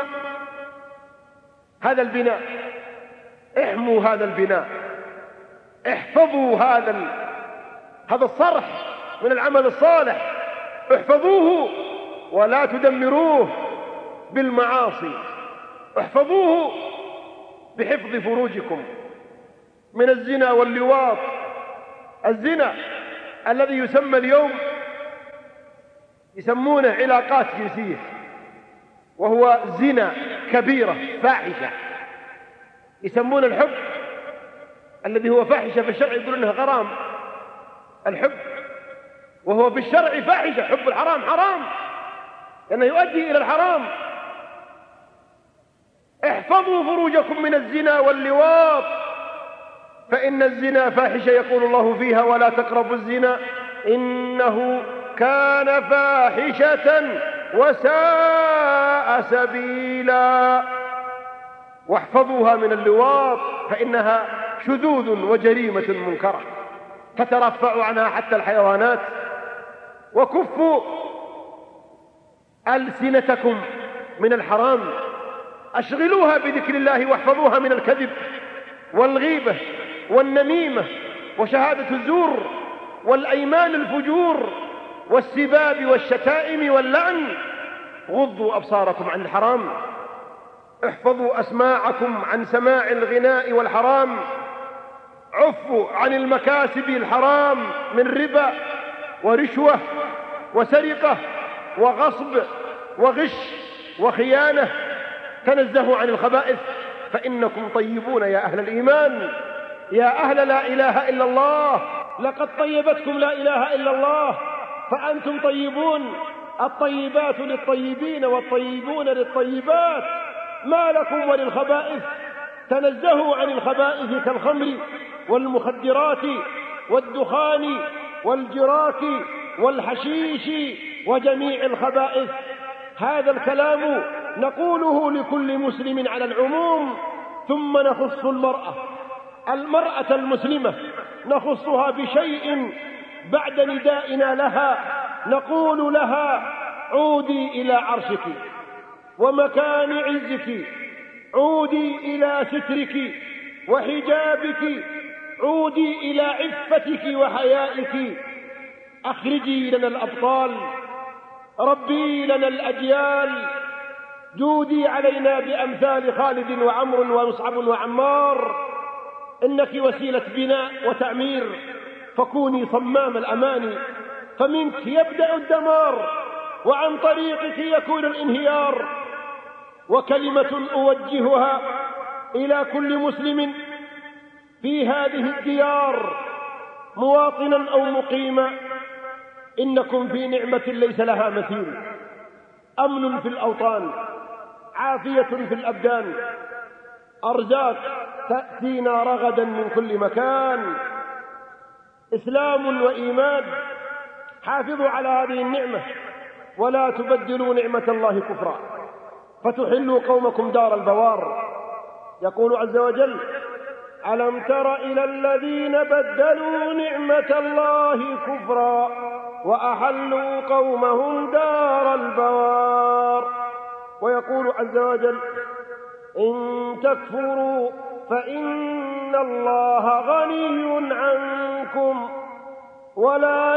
هذا البناء، احموا هذا البناء، احفظوا هذا الصرح من العمل الصالح، احفظوه ولا تدمروه بالمعاصي. احفظوه بحفظ فروجكم من الزنا واللواط الزنا الذي يسمى اليوم يسمونه علاقات جنسية، وهو زنا كبيرة فاحشة. يسمون الحب الذي هو فاحشة في الشرع يقولون انه غرام الحب، وهو في الشرع فاحشة. حب الحرام حرام لأنه يؤدي إلى الحرام. احفظوا فروجكم من الزنا واللواط فإن الزنا فاحشة يقول الله فيها ولا تقربوا الزنا إنه كان فاحشة وساء سبيلا. واحفظوها من اللواط فإنها شذوذ وجريمة منكرة تترفع عنها حتى الحيوانات. وكفوا ألسنتكم من الحرام، أشغلوها بذكر الله واحفظوها من الكذب والغيبة والنميمة وشهادة الزور والأيمان الفجور والسباب والشتائم واللعن. غضوا أبصاركم عن الحرام، احفظوا أسماعكم عن سماع الغناء والحرام، عفوا عن المكاسب الحرام من ربا ورشوة وسرقة وغصب وغش وخيانة. تنزهوا عن الخبائث فإنكم طيبون يا أهل الإيمان، يا أهل لا إله إلا الله. لقد طيبتكم لا إله إلا الله فأنتم طيبون. الطيبات للطيبين والطيبون للطيبات. ما لكم وللخبائث؟ تنزهوا عن الخبائث كالخمر والمخدرات والدخان والجراك والحشيش وجميع الخبائث. هذا الكلام نقوله لكل مسلم على العموم، ثم نخص المرأة المسلمة نخصها بشيء بعد ندائنا لها. نقول لها عودي إلى عرشك ومكان عزك، عودي إلى سترك وحجابك، عودي إلى عفتك وحيائك. أخرجي لنا الأبطال، ربي لنا الأجيال، جودي علينا بأمثال خالد وعمر ومصعب وعمار. إنك وسيلة بناء وتعمير، فكوني صمام الأمان، فمنك يبدأ الدمار وعن طريقك يكون الانهيار. وكلمة أوجهها إلى كل مسلم في هذه الديار مواطنا أو مقيما: إنكم في نعمة ليس لها مثيل، أمن في الأوطان، عافية في الأبدان، أرزاق تأتينا رغدا من كل مكان، إسلام وإيمان. حافظوا على هذه النعمة ولا تبدلوا نعمة الله كفرا فتحلوا قومكم دار البوار. يقول عز وجل: ألم تر إلى الذين بدلوا نعمة الله كفرا وأحلوا قومهم دار البوار. ويقول عز وجل: إن تكفروا فإن الله غني عنكم ولا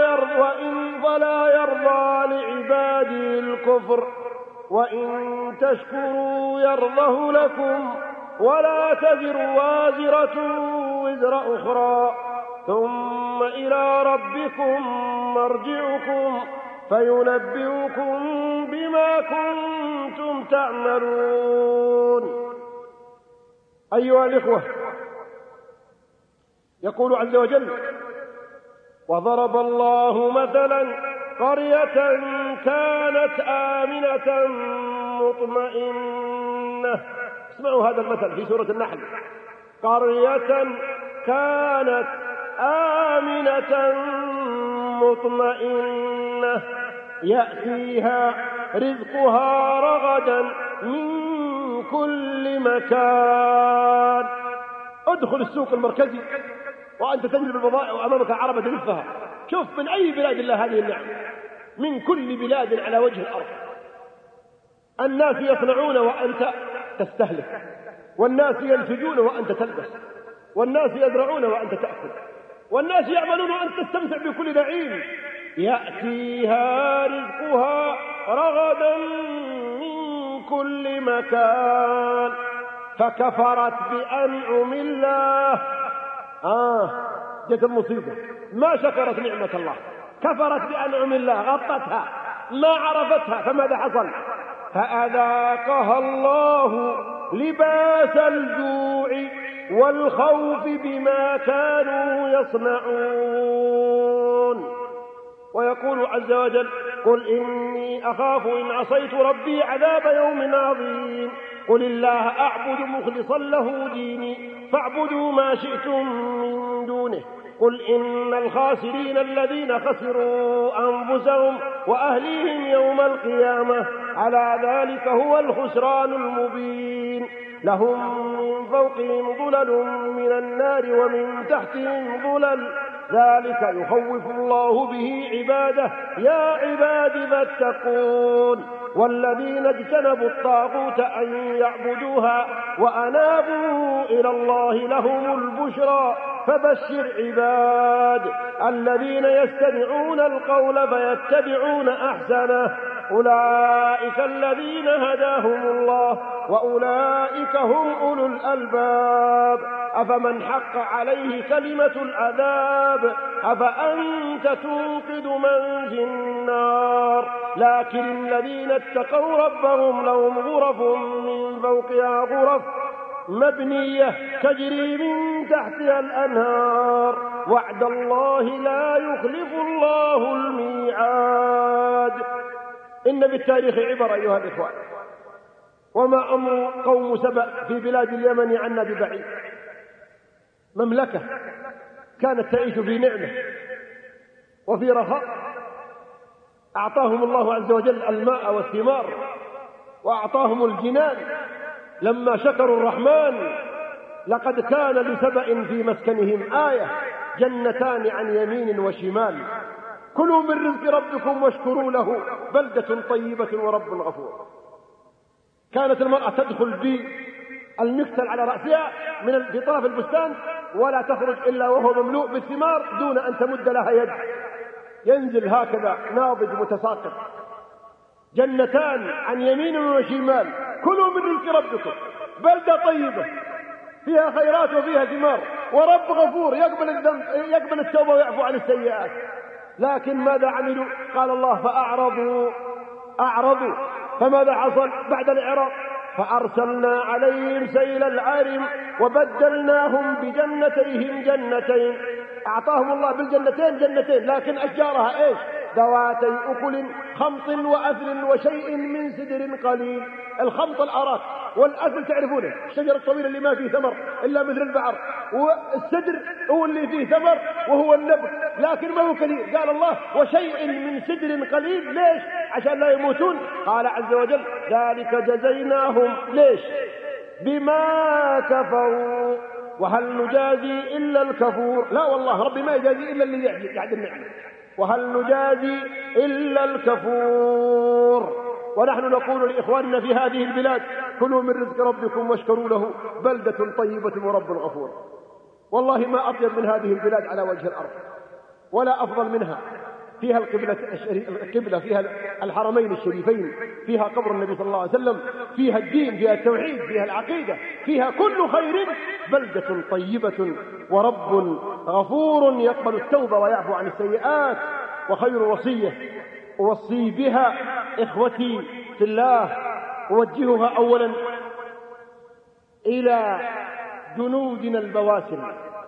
يرضى لعباده الكفر وإن تشكروا يرضه لكم ولا تزر وازرة وزر أخرى ثم إلى ربكم مرجعكم فينبئكم بما كنتم تعملون. أيها الإخوة، يقول عز وجل: وضرب الله مثلا قرية كانت آمنة مطمئنة. اسمعوا هذا المثل في سورة النحل: قرية كانت آمنة مطمئنة يأتيها رزقها رغدا من كل مكان. ادخل السوق المركزي وأنت تجلب البضائع وأمامك عربة تلفها، شوف من أي بلاد الله هذه النعمة، من كل بلاد على وجه الأرض. الناس يصنعون وأنت تستهلك، والناس ينتجون وأنت تلبس، والناس يزرعون وأنت تأكل، والناس يعملون وأنت تستمتع بكل نعيم. يأتيها رزقها رغدا من كل مكان فكفرت بأنعم الله. جت المصيبة ما شكرت نعمة الله، كفرت بأنعم الله، غطتها ما عرفتها، فماذا حصل؟ فأذاقها الله لباس الجوع والخوف بما كانوا يصنعون. ويقول عز وجل: قل إني أخاف إن عصيت ربي عذاب يوم عظيم. قل الله أعبد مخلصا له ديني فاعبدوا ما شئتم من دونه. قل إن الخاسرين الذين خسروا أنفسهم وأهليهم يوم القيامة ألا ذلك هو الخسران المبين. لهم من فوقهم ظلل من النار ومن تحتهم ظلل ذلك يخوف الله به عباده يا عباد فاتقون. والذين اجتنبوا الطاغوت أن يعبدوها وأنابوا إلى الله لهم البشرى فبشر عباد الذين يستمعون القول فيتبعون أحسنه أولئك الذين هداهم الله وأولئك هم أولو الألباب. أفمن حق عليه كلمة العذاب أفأنت تنقذ من في النار. لكن الذين اتقوا ربهم لهم غرف من فوقها غرف مبنية تجري من تحتها الأنهار وعد الله لا يخلف الله الميعاد. إن بالتاريخ عبر أيها الإخوان، وما أمر قوم سبأ في بلاد اليمن عنا ببعيد. مملكة كانت تعيش في نعمة وفي رخاء، أعطاهم الله عز وجل الماء والثمار وأعطاهم الجنان. لما شكروا الرحمن لقد كان لسبأ في مسكنهم آية جنتان عن يمين وشمال كلوا من رزق ربكم واشكروا له بلدة طيبة ورب غفور. كانت المرأة تدخل بالمكتل على رأسها في طرف البستان ولا تخرج إلا وهو مملوء بالثمار دون أن تمد لها يد، ينزل هكذا ناضج متساقط. جنتان عن يمين وشمال كلوا من رزق ربكم بلدة طيبة فيها خيرات وفيها ثمار ورب غفور يقبل التوبة ويعفو عن السيئات. لكن ماذا عملوا؟ قال الله فأعرضوا فماذا حصل بعد الإعراض؟ فأرسلنا عليهم سيل العارم وبدلناهم بجنتيهم جنتين. أعطاهم الله بالجنتين جنتين لكن أشجارها إيش؟ ذواتي أكل خمط وأثل وشيء من سدر قليل. الخمط الأراك والأثل تعرفونه الشجر الطويل اللي ما فيه ثمر إلا مثل البعر، والسدر هو اللي فيه ثمر وهو النبت لكن ما هو كثير. قال الله وشيء من سدر قليل. ليش؟ عشان لا يموتون. قال عز وجل ذلك جزيناهم ليش؟ بما كفروا وهل نجازي إلا الكفور. لا والله ربي ما يجازي إلا اللي يعد النعمة. وهل نجازي إلا الكفور. ونحن نقول لإخواننا في هذه البلاد كلوا من رزق ربكم واشكروا له بلدة طيبة ورب غفور. والله ما أطيب من هذه البلاد على وجه الأرض ولا أفضل منها. فيها القبلة، فيها الحرمين الشريفين، فيها قبر النبي صلى الله عليه وسلم، فيها الدين، فيها التوحيد، فيها العقيدة، فيها كل خير. بلدة طيبة ورب غفور يقبل التوبة ويعفو عن السيئات. وخير وصية أوصي بها إخوتي في الله أوجهها أولا إلى جنودنا البواسل،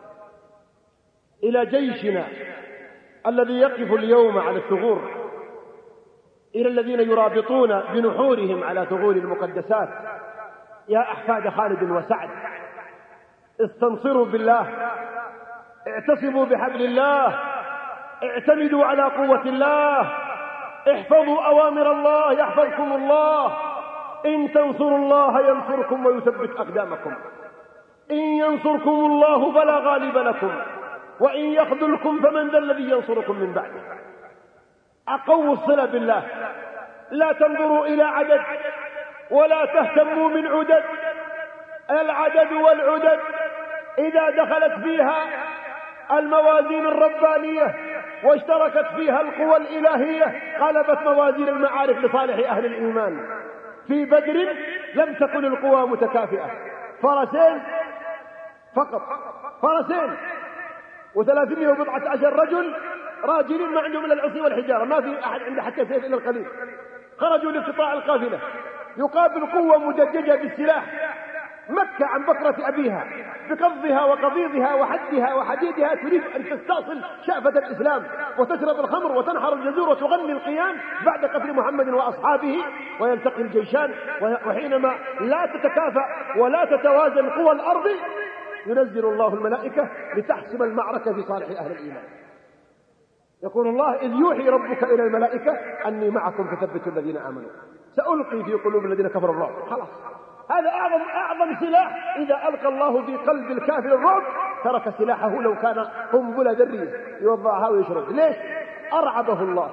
إلى جيشنا الذي يقف اليوم على الثغور، إلى الذين يرابطون بنحورهم على ثغور المقدسات. يا أحفاد خالد وسعد استنصروا بالله، اعتصموا بحبل الله، اعتمدوا على قوة الله، احفظوا أوامر الله يحفظكم الله. إن تنصروا الله ينصركم ويثبت أقدامكم. إن ينصركم الله فلا غالب لكم وإن يخذلكم فمن ذا الذي ينصركم من بعده. أقووا الصلة بالله، لا تنظروا إلى عدد ولا تهتموا من عدد. العدد والعدد إذا دخلت فيها الموازين الربانية واشتركت فيها القوى الإلهية قلبت موازين المعارف لصالح أهل الإيمان. في بدر لم تكن القوى متكافئة، فرسين فقط، فرسين و314 رجل راجلين ما عندهم إلا العصي والحجارة، ما في أحد عنده حتى سيف إلا القليل. خرجوا لاقتطاع القافلة، يقابل قوة مدججة بالسلاح مكة عن بكرة أبيها بقضها وقضيضها وحدها وحديدها، تريد أن تستأصل شأفة الإسلام وتشرب الخمر وتنحر الجزور وتغني القيام بعد قتل محمد وأصحابه. ويلتقي الجيشان، وحينما لا تتكافأ ولا تتوازن قوى الأرض ينزل الله الملائكة لتحسم المعركة في صالح أهل الإيمان. يقول الله: إذ يوحي ربك إلى الملائكة أني معكم فثبتوا الذين آمنوا سألقي في قلوب الذين كفروا الرعب. خلاص، هذا أعظم سلاح. إذا ألقى الله في قلب الكافر الرعب ترك سلاحه لو كان قنبلة ذرية يوضعها ويشرب. ليش؟ أرعبه الله.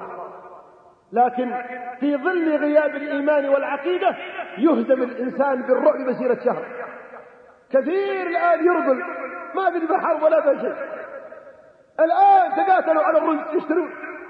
لكن في ظل غياب الإيمان والعقيدة يهزم الإنسان بالرعب مسيرة شهر. كثير الآن يرجل ما في بحر ولا بشيء، الآن تقاتلوا على الرز يشترون.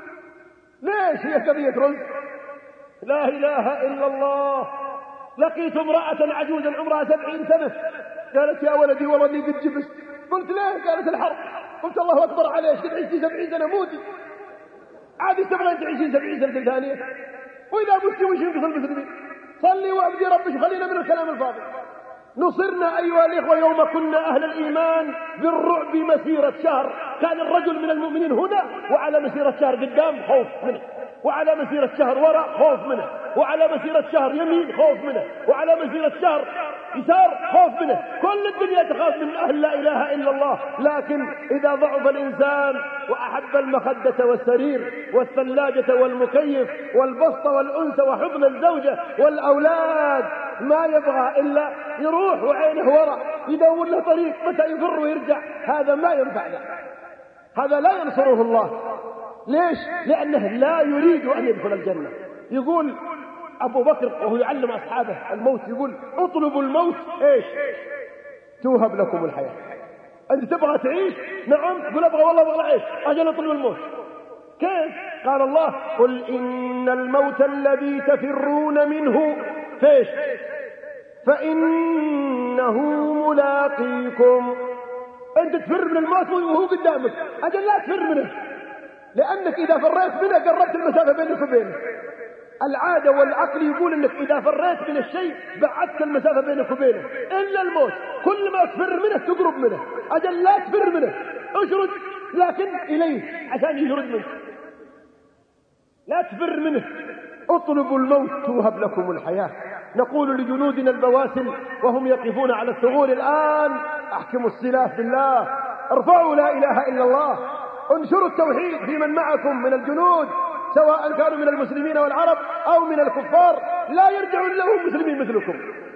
ليش؟ هي قضية رز؟ لا إله إلا الله. لقيت امرأة عجوزا عمرها 70 سنة قالت: يا ولدي والله اني قد جبست. قلت: ليه؟ قالت: الحرب. قلت: الله أكبر عليك، قد عشتي 70 سنة موتي، عاد تبغين تعيشين 70 سنة ثانية؟ وإذا متي وش ينقص المسلمين؟ صلي واعبدي ربك، خلينا من الكلام الفاضي. نصرنا أيها الإخوة يوم كنا أهل الإيمان بالرعب مسيرة شهر. كان الرجل من المؤمنين هنا وعلى مسيرة شهر قدام خوف منه، وعلى مسيرة شهر وراء خوف منه، وعلى مسيرة شهر يمين خوف منه، وعلى مسيرة شهر يسار خوف منه. كل الدنيا تخاف من أهل لا إله إلا الله. لكن إذا ضعف الإنسان وأحب المخدة والسرير والثلاجة والمكيف والبسط والأنس وحضن الزوجة والأولاد ما يبغى إلا يروح وعينه وراء يدور له طريق متى يفر ويرجع. هذا ما ينفع له، هذا لا ينصره الله. ليش؟ لأنه لا يريد أن يدخل الجنة. يقول أبو بكر وهو يعلم أصحابه الموت، يقول: اطلبوا الموت إيش؟ توهب لكم الحياة. أنت تبغى تعيش؟ نعم. تقول: أبغى والله أبغى أعيش، أجل اطلب الموت. كيف؟ قال الله: قل إن الموت الذي تفرون منه فيش فإنه ملاقيكم. أنت تفر من الموت وهو قدامك، أجل لا تفر منه، لأنك إذا فريت منه قربت المسافة بينك وبينه. العادة والعقل يقول أنك إذا فريت من الشيء بعدت المسافة بينك وبينه، إلا الموت كل ما تفر منه تقرب منه. أجل لا تفر منه، اشرد لكن إليه عشان يشرد منك، لا تفر منه. اطلبوا الموت توهب لكم الحياة. نقول لجنودنا البواسل وهم يقفون على الثغور الآن: احكموا السلاح بالله، ارفعوا لا إله إلا الله، انشروا التوحيد في من معكم من الجنود، سواء كانوا من المسلمين والعرب أو من الكفار، لا يرجعون لهم مسلمين مثلكم.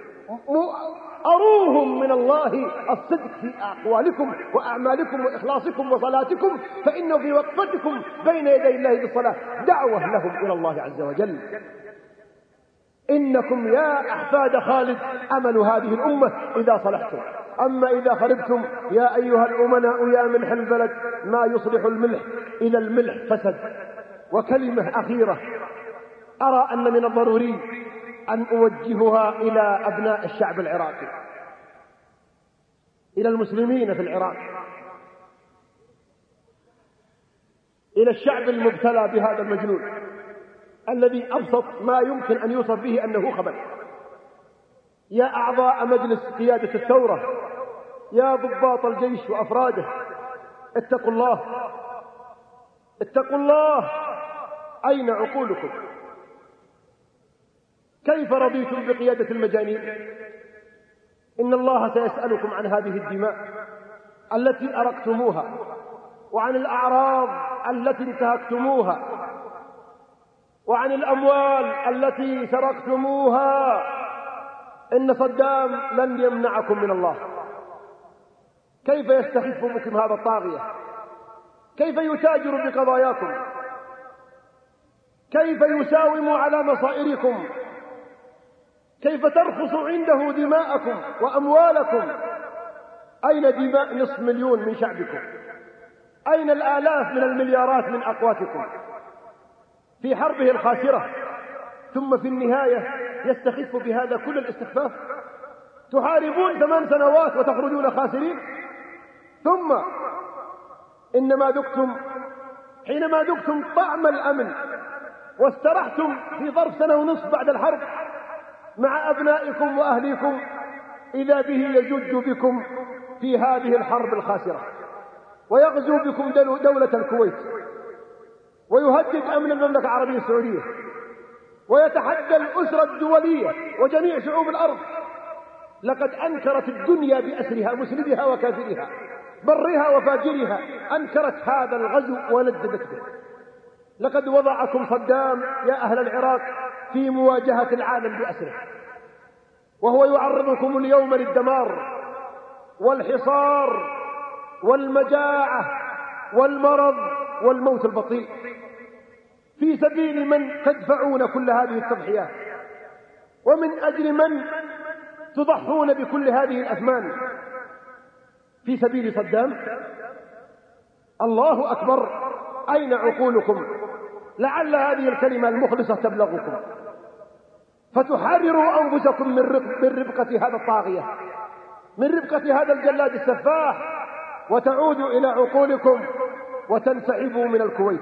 أروهم من الله الصدق في أقوالكم وأعمالكم وإخلاصكم وصلاتكم، فإنه في وقفتكم بين يدي الله بالصلاة دعوة لهم إلى الله عز وجل. إنكم يا أحفاد خالد أمل هذه الأمة إذا صلحتم، أما إذا خربتم يا أيها الأمناء يا ملح البلد ما يصلح الملح إذا الملح فسد. وكلمة أخيرة أرى أن من الضروري أن أوجهها إلى أبناء الشعب العراقي، إلى المسلمين في العراق، إلى الشعب المبتلى بهذا المجنون الذي أبسط ما يمكن أن يوصف به أنه خبث. يا أعضاء مجلس قيادة الثورة، يا ضباط الجيش وأفراده، اتقوا الله، اتقوا الله. أين عقولكم؟ كيف رضيتم بقيادة المجانين؟ إن الله سيسألكم عن هذه الدماء التي أرقتموها، وعن الأعراض التي انتهكتموها، وعن الأموال التي سرقتموها. إن صدام لن يمنعكم من الله. كيف يستخف بكم هذا الطاغية؟ كيف يتاجر بقضاياكم؟ كيف يساوم على مصائركم؟ كيف ترخص عنده دماءكم وأموالكم؟ أين دماء 500,000 من شعبكم؟ أين الآلاف من المليارات من أقواتكم في حربه الخاسرة؟ ثم في النهاية يستخف بهذا كل الاستخفاف. تحاربون 8 سنوات وتخرجون خاسرين، ثم حينما ذقتم طعم الأمن واسترحتم في ظرف سنة ونصف بعد الحرب مع أبنائكم وأهليكم، إذا به يجد بكم في هذه الحرب الخاسرة ويغزو بكم دولة الكويت ويهدد أمن المملكة العربية السعودية ويتحدى الأسرة الدولية وجميع شعوب الأرض. لقد أنكرت الدنيا بأسرها، مسلمها وكافرها، برها وفاجرها، أنكرت هذا الغزو ونددت به. لقد وضعكم صدام يا أهل العراق في مواجهة العالم بأسره، وهو يعرضكم اليوم للدمار والحصار والمجاعة والمرض والموت البطيء. في سبيل من تدفعون كل هذه التضحيات؟ ومن أجل من تضحون بكل هذه الأثمان؟ في سبيل صدام؟ الله أكبر، أين عقولكم؟ لعل هذه الكلمة المخلصة تبلغكم فتحرروا أنفسكم من ربقة هذا الطاغية، من ربقة هذا الجلاد السفاح، وتعودوا إلى عقولكم وتنسحبوا من الكويت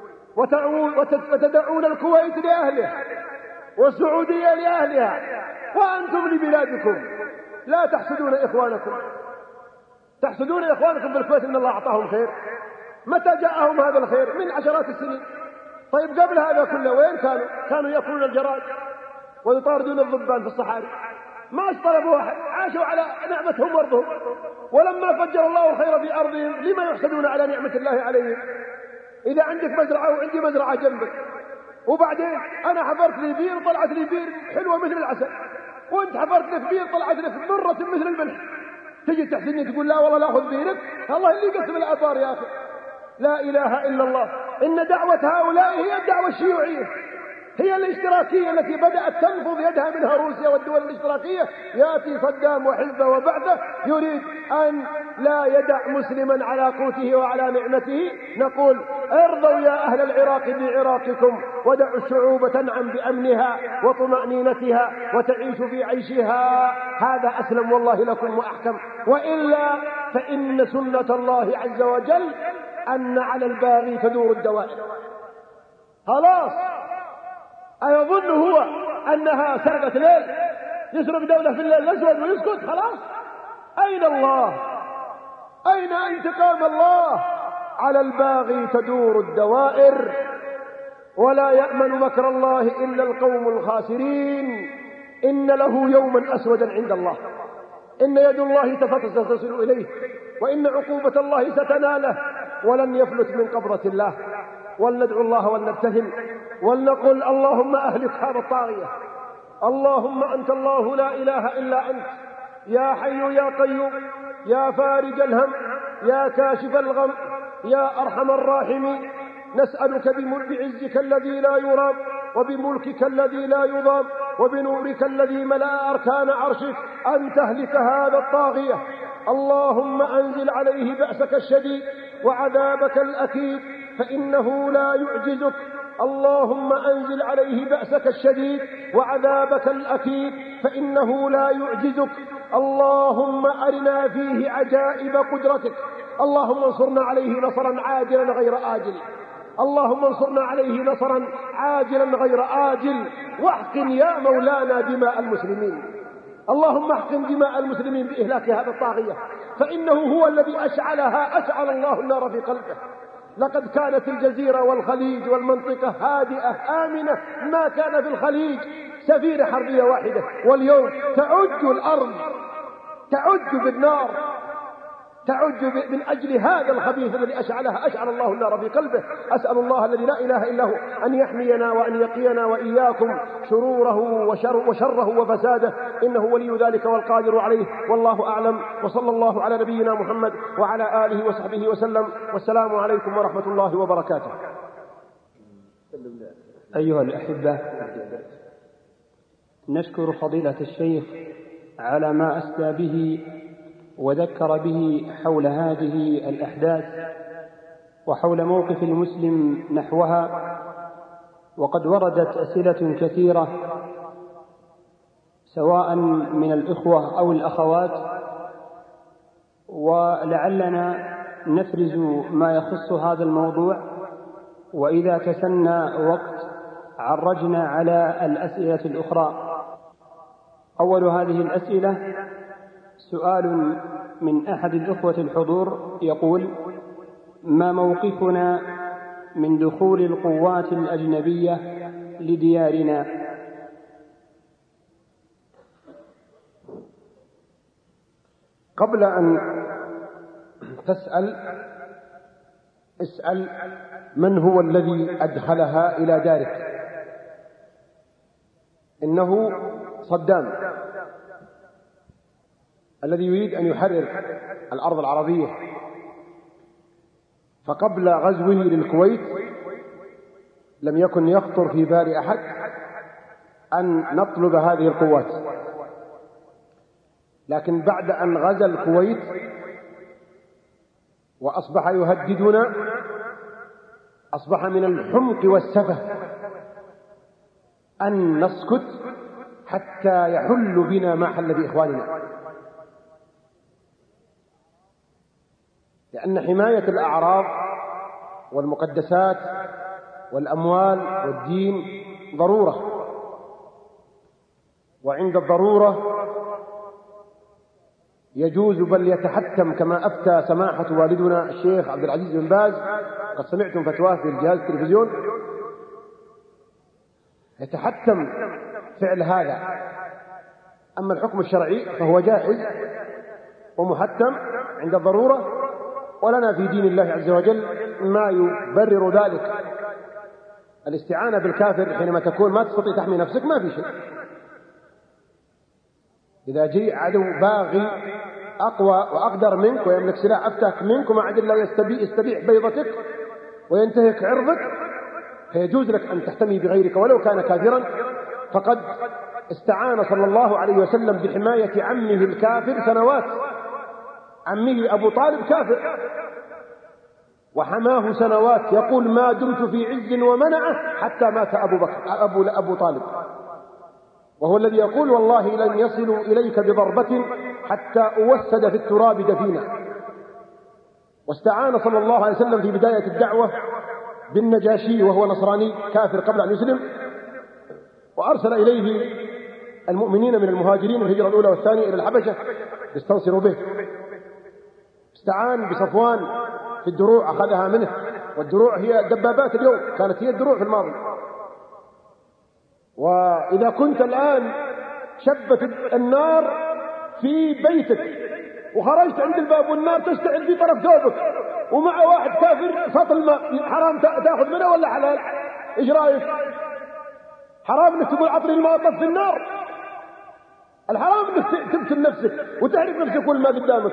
وتدعون الكويت لأهلها والسعودية لأهلها وأنتم لبلادكم. لا تحسدون إخوانكم، تحسدون إخوانكم بالكويت إن الله أعطاهم خير. متى جاءهم هذا الخير؟ من عشرات السنين. طيب قبل هذا كله وين كانوا يأكلون الجراد ويطاردون الضبان في الصحاري، ما طلبوا واحد، عاشوا على نعمتهم وارضهم. ولما فجر الله الخير في أرضهم لما يحسدون على نعمة الله عليهم؟ إذا عندك مزرعة وعندي مزرعة جنبك، وبعدين أنا حفرت لي بير طلعت لي بير حلوة مثل العسل، وانت حفرت لك بير طلعت لك مرة مثل الملح، تجي تحسدني تقول لا والله لا أخذ بيرك؟ الله اللي يقسم الآثار يا أخي. لا إله إلا الله. إن دعوة هؤلاء هي الدعوة الشيوعية، هي الاشتراكية التي بدأت تنفض يدها منها روسيا والدول الاشتراكية. يأتي صدام وحزبه وبعده يريد أن لا يدع مسلما على قوته وعلى نعمته. نقول ارضوا يا أهل العراق بعراقكم ودعوا الشعوب تنعم بأمنها وطمأنينتها وتعيش في عيشها، هذا أسلم والله لكم وأحكم. وإلا فإن سنة الله عز وجل أن على الباغي تدور الدوائر. خلاص، أيظن هو أنها سرقة ليل يسرق دولة في الليل الأسود ويسكت؟ خلاص، أين الله؟ أين انتقام الله؟ على الباغي تدور الدوائر، ولا يأمن مكر الله إلا القوم الخاسرين. إن له يوما أسودا عند الله، إن يد الله تصل إليه، وإن عقوبة الله ستناله، ولن يفلت من قبضة الله. ولندعو الله ولنبتهل ولنقل اللهم أهلك هذا الطاغية. اللهم أنت الله لا إله إلا أنت، يا حي يا قيوم، يا فارج الهم، يا كاشف الغم، يا أرحم الراحمين. نسألك بعزك الذي لا يرام، وبملكك الذي لا يضام، وبنورك الذي ملأ أركان عرشك أن تهلك هذا الطاغية. اللهم أنزل عليه بأسك الشديد وعذابك الأكيد فإنه لا يعجزك. اللهم أنزل عليه بأسك الشديد وعذابك الأكيد فإنه لا يعجزك. اللهم أرنا فيه عجائب قدرتك. اللهم انصرنا عليه نصرا عاجلا غير آجل. اللهم انصرنا عليه نصرا عاجلا غير آجل، واحقن يا مولانا دماء المسلمين. اللهم احقن دماء المسلمين بإهلاك هذا الطاغية، فإنه هو الذي أشعل الله النار في قلبه. لقد كانت الجزيرة والخليج والمنطقة هادئة آمنة، ما كان في الخليج سفينة حربية واحدة، واليوم تعج الأرض، تعج بالنار، تعج من أجل هذا الخبيث الذي أشعل الله النار في قلبه. أسأل الله الذي لا إله إلا هو أن يحمينا وأن يقينا وإياكم شروره وشره وفساده، إنه ولي ذلك والقادر عليه. والله أعلم، وصلى الله على نبينا محمد وعلى آله وصحبه وسلم، والسلام عليكم ورحمة الله وبركاته. أيها الأحبة، نشكر فضيلة الشيخ على ما أسدى به وذكر به حول هذه الأحداث وحول موقف المسلم نحوها. وقد وردت أسئلة كثيرة سواء من الإخوة أو الأخوات، ولعلنا نفرز ما يخص هذا الموضوع، وإذا تسنى وقت عرجنا على الأسئلة الأخرى. أول هذه الأسئلة سؤال من أحد الإخوة الحضور يقول: ما موقفنا من دخول القوات الأجنبية لديارنا؟ قبل أن تسأل اسأل من هو الذي أدخلها إلى دارك. إنه صدام الذي يريد أن يحرر الأرض العربية، فقبل غزوه للكويت لم يكن يخطر في بال أحد أن نطلب هذه القوات، لكن بعد أن غزا الكويت وأصبح يهددنا أصبح من الحمق والسفه أن نسكت حتى يحل بنا ما حل بإخواننا، لأن حماية الأعراض والمقدسات والأموال والدين ضرورة، وعند الضرورة يجوز بل يتحتم، كما أفتى سماحة والدنا الشيخ عبد العزيز بن باز، قد سمعتم فتواه في الجهاز التلفزيون، يتحتم فعل هذا. أما الحكم الشرعي فهو جائز ومحتم عند الضرورة، ولنا في دين الله عز وجل ما يبرر ذلك. الاستعانة بالكافر حينما تكون ما تستطيع تحمي نفسك ما في شيء. إذا جاء عدو باغي أقوى وأقدر منك ويملك سلاح أفتك منك ومع ذلك لا يستبيح بيضتك وينتهك عرضك، فيجوز لك أن تحتمي بغيرك ولو كان كافرا. فقد استعان صلى الله عليه وسلم بحماية عمه الكافر سنوات، عمه أبو طالب كافر وحماه سنوات، يقول: ما دمت في عز ومنعه حتى مات أبو طالب، وهو الذي يقول: والله لن يصلوا إليك بضربة حتى أوسد في التراب دفينا. واستعان صلى الله عليه وسلم في بداية الدعوة بالنجاشي وهو نصراني كافر قبل أن يسلم، وأرسل إليه المؤمنين من المهاجرين الهجرة الأولى والثانية إلى الحبشة يستنصروا به. استعان بصفوان في الدروع، أخذها منه، والدروع هي دبابات اليوم، كانت هي الدروع في الماضي. وإذا كنت الآن شبت النار في بيتك وخرجت عند الباب والنار تشتعل في طرف ثوبك ومع واحد كافر سطل ماء، حرام تأخذ منه ولا حلال؟ إيش رأيك؟ حرام انك تقول عطري الماء في النار، الحرام انك تبتل نفسك وتحرق نفسك والماء قدامك.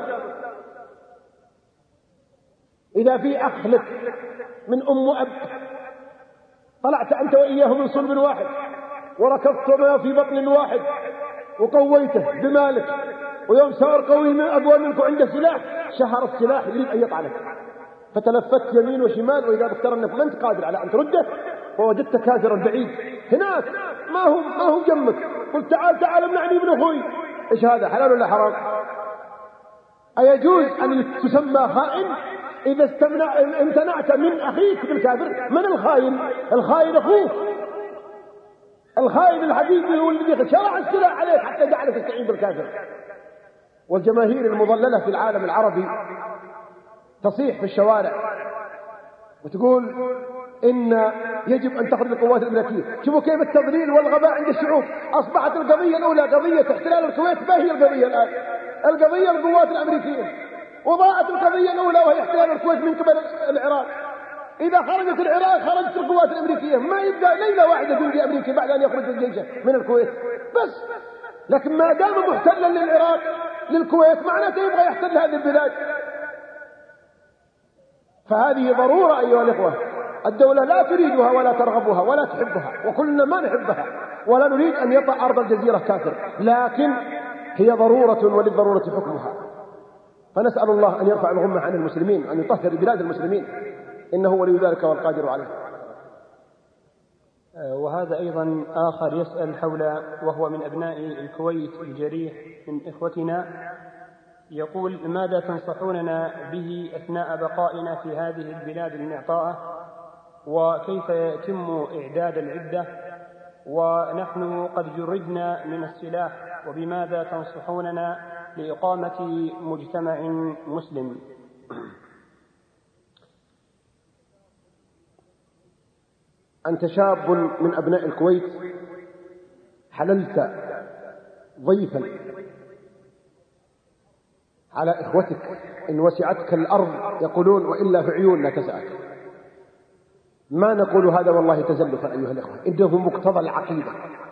إذا في أخ لك من أم وأب طلعت أنت وإياه من صلب واحد وركضتما في بطن واحد وقويته بمالك، ويوم صار قوي من أقوى منك وعنده سلاح شهر السلاح يريد أن يطعنك، فتلفت يمين وشمال، وإذا بكتر أنك ما أنت قادر على أن ترده فوجدت كافرا بعيد هناك ما هو جنبك، قلت: تعال امنعني من أخوي. إيش هذا؟ حلال ولا حرام؟ أيجوز أن تسمى خائن إذا امتنعت من أخيك بالكافر؟ من الخائن؟ الخائن أخوك، الخائن الحقيقي هو الذي شرع السلاح عليك حتى جعلك تستعين بالكافر. والجماهير المضللة في العالم العربي تصيح في الشوارع وتقول إن يجب أن تخرج القوات الأمريكية. شوفوا كيف التضليل والغباء عند الشعوب. أصبحت القضية الأولى قضية احتلال الكويت، ما هي القضية الآن؟ القضية القوات الأمريكية، وضاعت القضية الأولى وهي احتلال الكويت من قبل العراق. إذا خرجت العراق خرجت القوات الأمريكية، ما يبقى ليلة واحدة جندي أمريكي بعد أن يخرج الجيش من الكويت بس. لكن ما دام محتلا للعراق للكويت معناته يبغى يحتل هذه البلاد. فهذه ضرورة أيها الإخوة، الدولة لا تريدها ولا ترغبها ولا تحبها، وكلنا ما نحبها ولا نريد أن يطأ أرض الجزيرة كافر، لكن هي ضرورة وللضرورة حكمها. فنسأل الله أن يرفع الغمة عن المسلمين، أن يطهر بلاد المسلمين، إنه ولي ذلك والقادر عليه. وهذا أيضا آخر يسأل حول، وهو من أبناء الكويت الجريح من إخوتنا، يقول: ماذا تنصحوننا به أثناء بقائنا في هذه البلاد المعطاءة، وكيف يتم إعداد العدة ونحن قد جردنا من السلاح، وبماذا تنصحوننا لإقامة مجتمع مسلم؟ أنت شاب من أبناء الكويت، حللت ضيفا على إخوتك، إن وسعتك الأرض يقولون وإلا في عيوننا تسعك. ما نقول هذا والله تزلفا أيها الإخوة، إنه مقتضى العقيدة.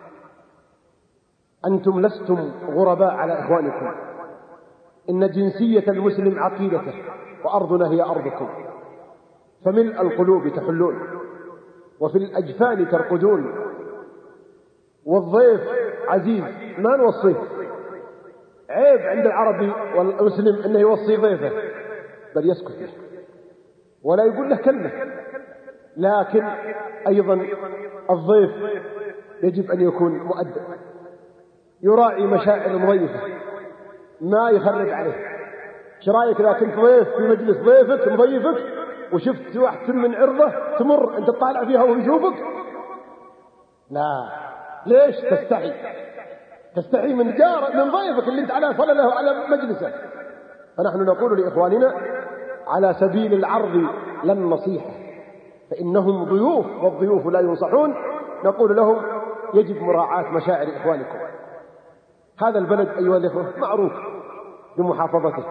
أنتم لستم غرباء على إخوانكم، إن جنسية المسلم عقيدته، وأرضنا هي أرضكم، فملء القلوب تحلون وفي الأجفان ترقدون، والضيف عزيز ما نوصيه. عيب عند العربي والمسلم أنه يوصي ضيفه، بل يسكت له ولا يقول له كلمة. لكن أيضا الضيف يجب أن يكون مؤدب، يراعي مشاعر المضيفة، ما يخرب عليه. ايش رايك إذا كنت ضيف في مجلس ضيفك مضيفك وشفت واحد من عرضه تمر أنت تطالع فيها وهو يشوفك؟ لا، ليش تستحي من ضيفك اللي انت على صلى له على مجلسه. فنحن نقول لإخواننا على سبيل العرض لا النصيحة، فإنهم ضيوف والضيوف لا ينصحون. نقول لهم يجب مراعاة مشاعر إخوانكم. هذا البلد أيها الإخوة معروف بمحافظته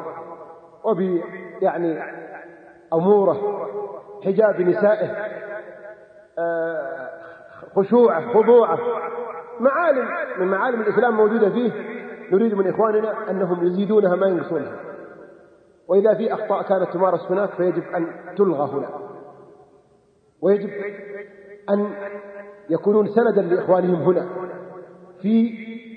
يعني أموره، حجاب نسائه، خشوعه، خضوعه، معالم من معالم الإسلام موجودة فيه. نريد من إخواننا أنهم يزيدونها ما ينقصونها، وإذا في أخطاء كانت تمارس هناك فيجب أن تلغى هنا، ويجب أن يكونون سندا لإخوانهم هنا في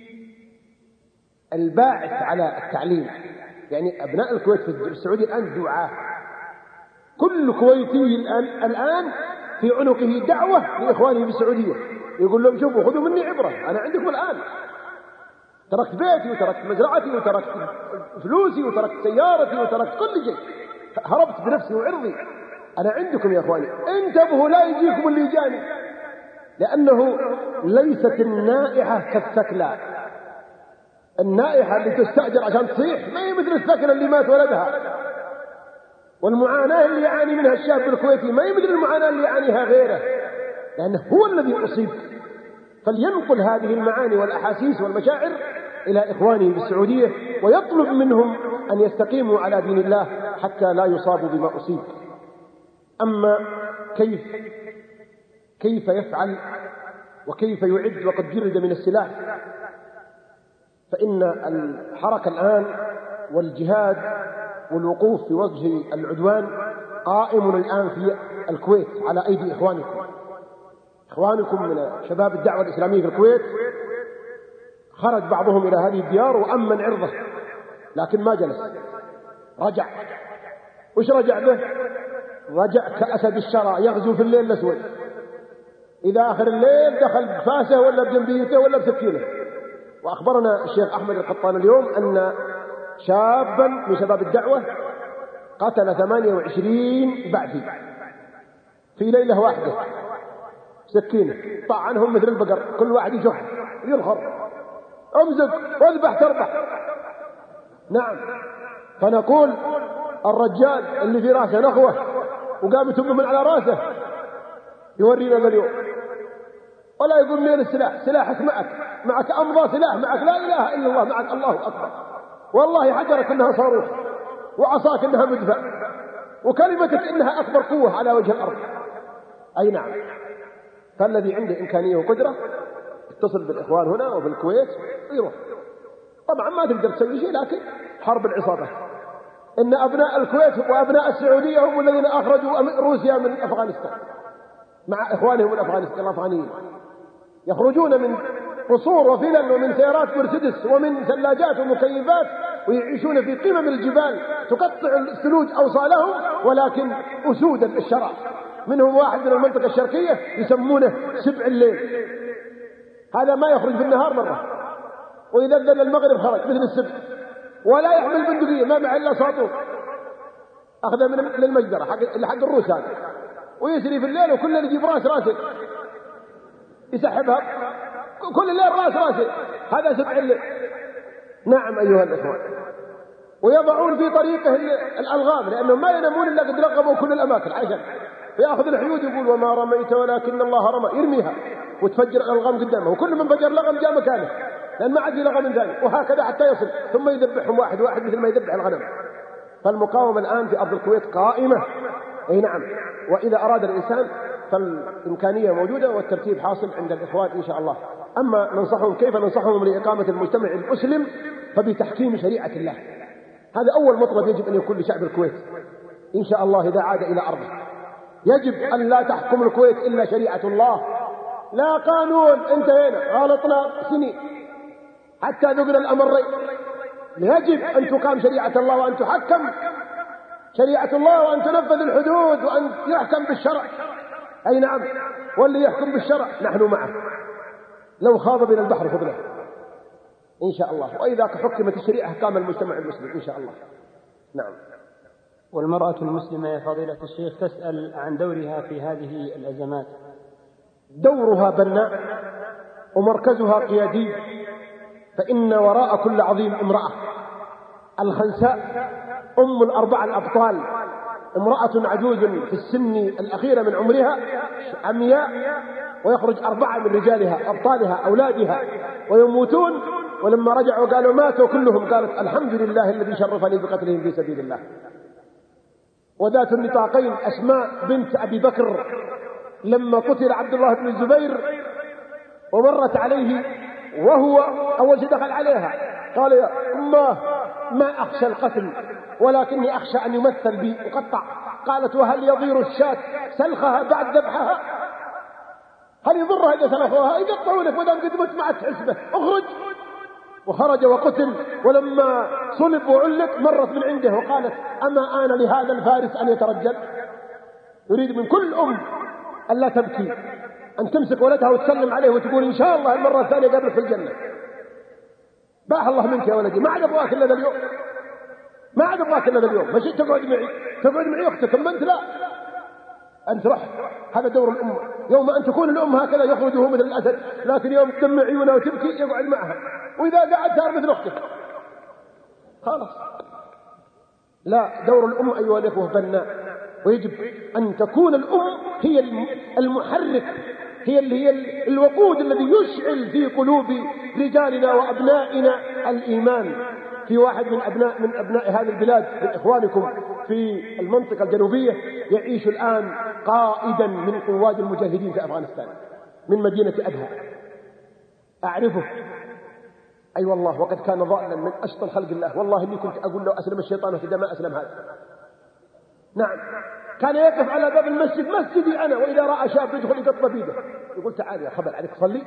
الباعث على التعليم. يعني أبناء الكويت في السعودية الآن دعاة، كل كويتي الآن في عنقه دعوة لإخوانه في السعودية، يقول لهم شوفوا خذوا مني عبرة، أنا عندكم الآن تركت بيتي وتركت مزرعتي وتركت فلوسي وتركت سيارتي وتركت كل شيء، هربت بنفسي وعرضي، أنا عندكم يا إخواني، انتبهوا لا يجيكم اللي جاني. لأنه ليست النائحة كالثكلى، النائحة اللي تستأجر عشان تصيح ما هي مثل الثكلى اللي مات ولدها، والمعاناة اللي يعاني منها الشاب الكويتي ما هي مثل المعاناة اللي يعانيها غيره، لأنه هو الذي أصيب. فلينقل هذه المعاني والأحاسيس والمشاعر إلى إخوانه بالسعودية، ويطلب منهم أن يستقيموا على دين الله حتى لا يصابوا بما أصيب. أما كيف يفعل وكيف يعد وقد جرد من السلاح، فإن الحركة الآن والجهاد والوقوف في وجه العدوان قائم الآن في الكويت على أيدي إخوانكم من شباب الدعوة الإسلامية في الكويت. خرج بعضهم إلى هذه الديار وأمن عرضه، لكن ما جلس، رجع. وش رجع به؟ رجع كأسد الشرى يغزو في الليل الأسود، إذا آخر الليل دخل بفاسه ولا بجنبيته ولا بسكينه. وأخبرنا الشيخ أحمد القطان اليوم أن شابا من شباب الدعوة قتل 28 بعثي في ليلة واحدة، سكينة طعنهم مثل البقر، كل واحد يشح يرخر، امزق واذبح تربح. نعم، فنقول الرجال اللي في راسه نخوة وقامت أمه من على راسه يورينا ذا اليوم، ولا يقول من السلاح، سلاحك معك أمضى سلاح معك، لا إله إلا الله معك، الله أكبر، والله حجرك إنها صاروخ، وعصاك إنها مدفع، وكلمتك إنها أكبر قوة على وجه الأرض. أي نعم، فالذي عنده إمكانية وقدرة اتصل بالإخوان هنا وبالكويت ويروح. طبعا ما تقدر تسوي شيء، لكن حرب العصابة، إن أبناء الكويت وأبناء السعودية هم الذين أخرجوا روسيا من أفغانستان مع إخوانهم الأفغانيين، يخرجون من قصور وفلل ومن سيارات مرسيدس ومن ثلاجات ومكيفات، ويعيشون في قمم الجبال تقطع الثلوج أوصالهم، ولكن أسودا الشرع. منهم واحد من المنطقة الشرقية يسمونه سبع الليل، هذا ما يخرج في النهار مرة، وإذا ذل المغرب خرج مثل السبع، ولا يحمل بندقية، ما معه إلا ساطور أخذها من المجزرة حق الروس هذا، ويسري في الليل وكل اللي يجيب راسه يسحبها كل الليل راسه، هذا سبع الليل. نعم أيها الإخوة، ويضعون في طريقه الألغام، لأنهم ما ينامون إلا قد لغموا كل الأماكن عشان يأخذ الحيود يقول وما رميت ولكن الله رمى، يرميها وتفجر الألغام قدامه، وكل من فجر لغم جاء مكانه لأن ما عاد في لغم ثاني، وهكذا حتى يصل، ثم يذبحهم واحد واحد مثل ما يذبح الغنم. فالمقاومة الآن في أرض الكويت قائمة، أي نعم، وإذا أراد الإنسان فالإمكانية موجودة والترتيب حاصل عند الإخوان إن شاء الله. أما ننصحهم، كيف ننصحهم لإقامة المجتمع المسلم؟ فبتحكيم شريعة الله، هذا أول مطلب يجب أن يكون لشعب الكويت إن شاء الله إذا عاد إلى أرضه. يجب أن لا تحكم الكويت إلا شريعة الله، لا قانون. انتهينا، غلطنا سنين حتى ذقنا الأمرين. يجب أن تقام شريعة الله وأن تحكم شريعة الله وأن تنفذ الحدود وأن يحكم بالشرع. أي نعم، واللي يحكم بالشرع نحن معه، لو خاض بنا البحر خذناه إن شاء الله. وإذا حكمت الشريعة حكام المجتمع المسلم إن شاء الله. نعم. والمرأة المسلمة يا فضيلة الشيخ تسأل عن دورها في هذه الأزمات. دورها بناء ومركزها قيادي، فإن وراء كل عظيم امرأة. الخنساء أم الأربعة الأبطال، امرأة عجوز في السن الأخيرة من عمرها، عمياء، ويخرج 4 من رجالها أبطالها أولادها ويموتون، ولما رجعوا قالوا ماتوا كلهم، قالت الحمد لله الذي شرفني بقتلهم في سبيل الله. وذات النطاقين أسماء بنت أبي بكر، لما قتل عبد الله بن الزبير ومرت عليه وهو أول شيء دخل عليها قال يا أماه ما أخشى القتل ولكني أخشى أن يمثل بي وقطع. قالت وهل يضير الشاة سلخها بعد ذبحها؟ هل يضرها إذا سلخوها؟ يقطعونك ودام قد مت معك حسبة، اخرج. وخرج وقتل، ولما صلب وعلق مرت من عنده وقالت أما آن لهذا الفارس أن يترجل؟ يريد من كل أم أن لا تبكي، أن تمسك ولدها وتسلم عليه وتقول إن شاء الله المرة الثانية قبلك في الجنة. باح الله منك يا ولدي، ما عاد أبغاك إلا ذا اليوم، ما عاد أبغاك إلا ذا اليوم، ماشي تقعد معي أختك، أما أنت لا، أنت رح. هذا دور الأم، يوم أن تكون الأم هكذا يخرج هو مثل الأسد، لكن يوم تدمع عيونها وتبكي يقعد معها، وإذا قعد صار مثل أختك خلاص. لا، دور الأم أيها الأخوة بناء، ويجب أن تكون الأم هي المحرك، هي الوقود الذي يشعل في قلوب رجالنا وأبنائنا الإيمان. في واحد من أبناء هذه البلاد من إخوانكم في المنطقة الجنوبية يعيش الآن قائدا من قوات المجاهدين في أفغانستان من مدينة أبها، أعرفه أي والله، وقد كان ضالا من أشطر خلق الله، والله إني كنت أقول له أسلم الشيطان وكذا ما أسلم هذا. نعم، كان يقف على باب المسجد، مسجدي أنا، وإذا رأى شاب يدخل يقطب بيده يقول تعال يا خبر عليك صلي.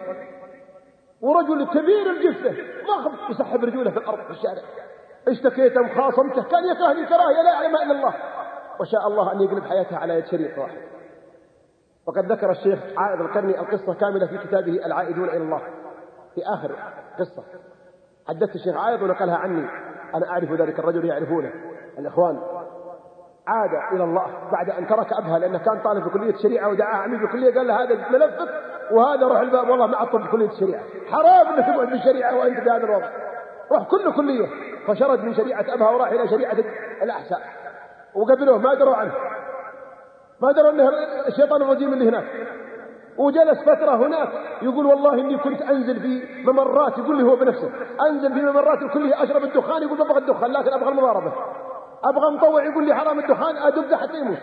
ورجل كبير الجثة ضخم يسحب رجوله في الأرض في الشارع، اشتكيته وخاصمته، كان يكرهني كراهية لا يعلم إلا الله، وشاء الله أن يقلب حياته على يد شريف واحد. وقد ذكر الشيخ عائض القرني القصة كاملة في كتابه العائدون إلى الله، في آخر قصة حدثت الشيخ عائض ونقلها عني، أنا أعرف ذلك الرجل يعرفونه الإخوان. عاد إلى الله بعد أن ترك أبها، لأنه كان طالب في كلية الشريعة ودعاه عميد الكلية قال له هذا ملفك وهذا روح الباب، والله ما عطل في كلية الشريعة، حرام أنك تقعد بالشريعة وأنت بهذا الوضع، روح كل كلية. فشرد من شريعة أبها وراح إلى شريعة الأحساء، وقبلوه ما دروا عنه، ما دروا أنه الشيطان الرجيم اللي هناك. وجلس فترة هناك يقول والله إني كنت أنزل في ممرات، يقول لي هو بنفسه أنزل في ممرات الكلية أشرب الدخان، يقول ما أبغى الدخان لكن أبغى المضاربة، أبغى مطوع، يقول لي حرام الدخان أدق حتى يموت،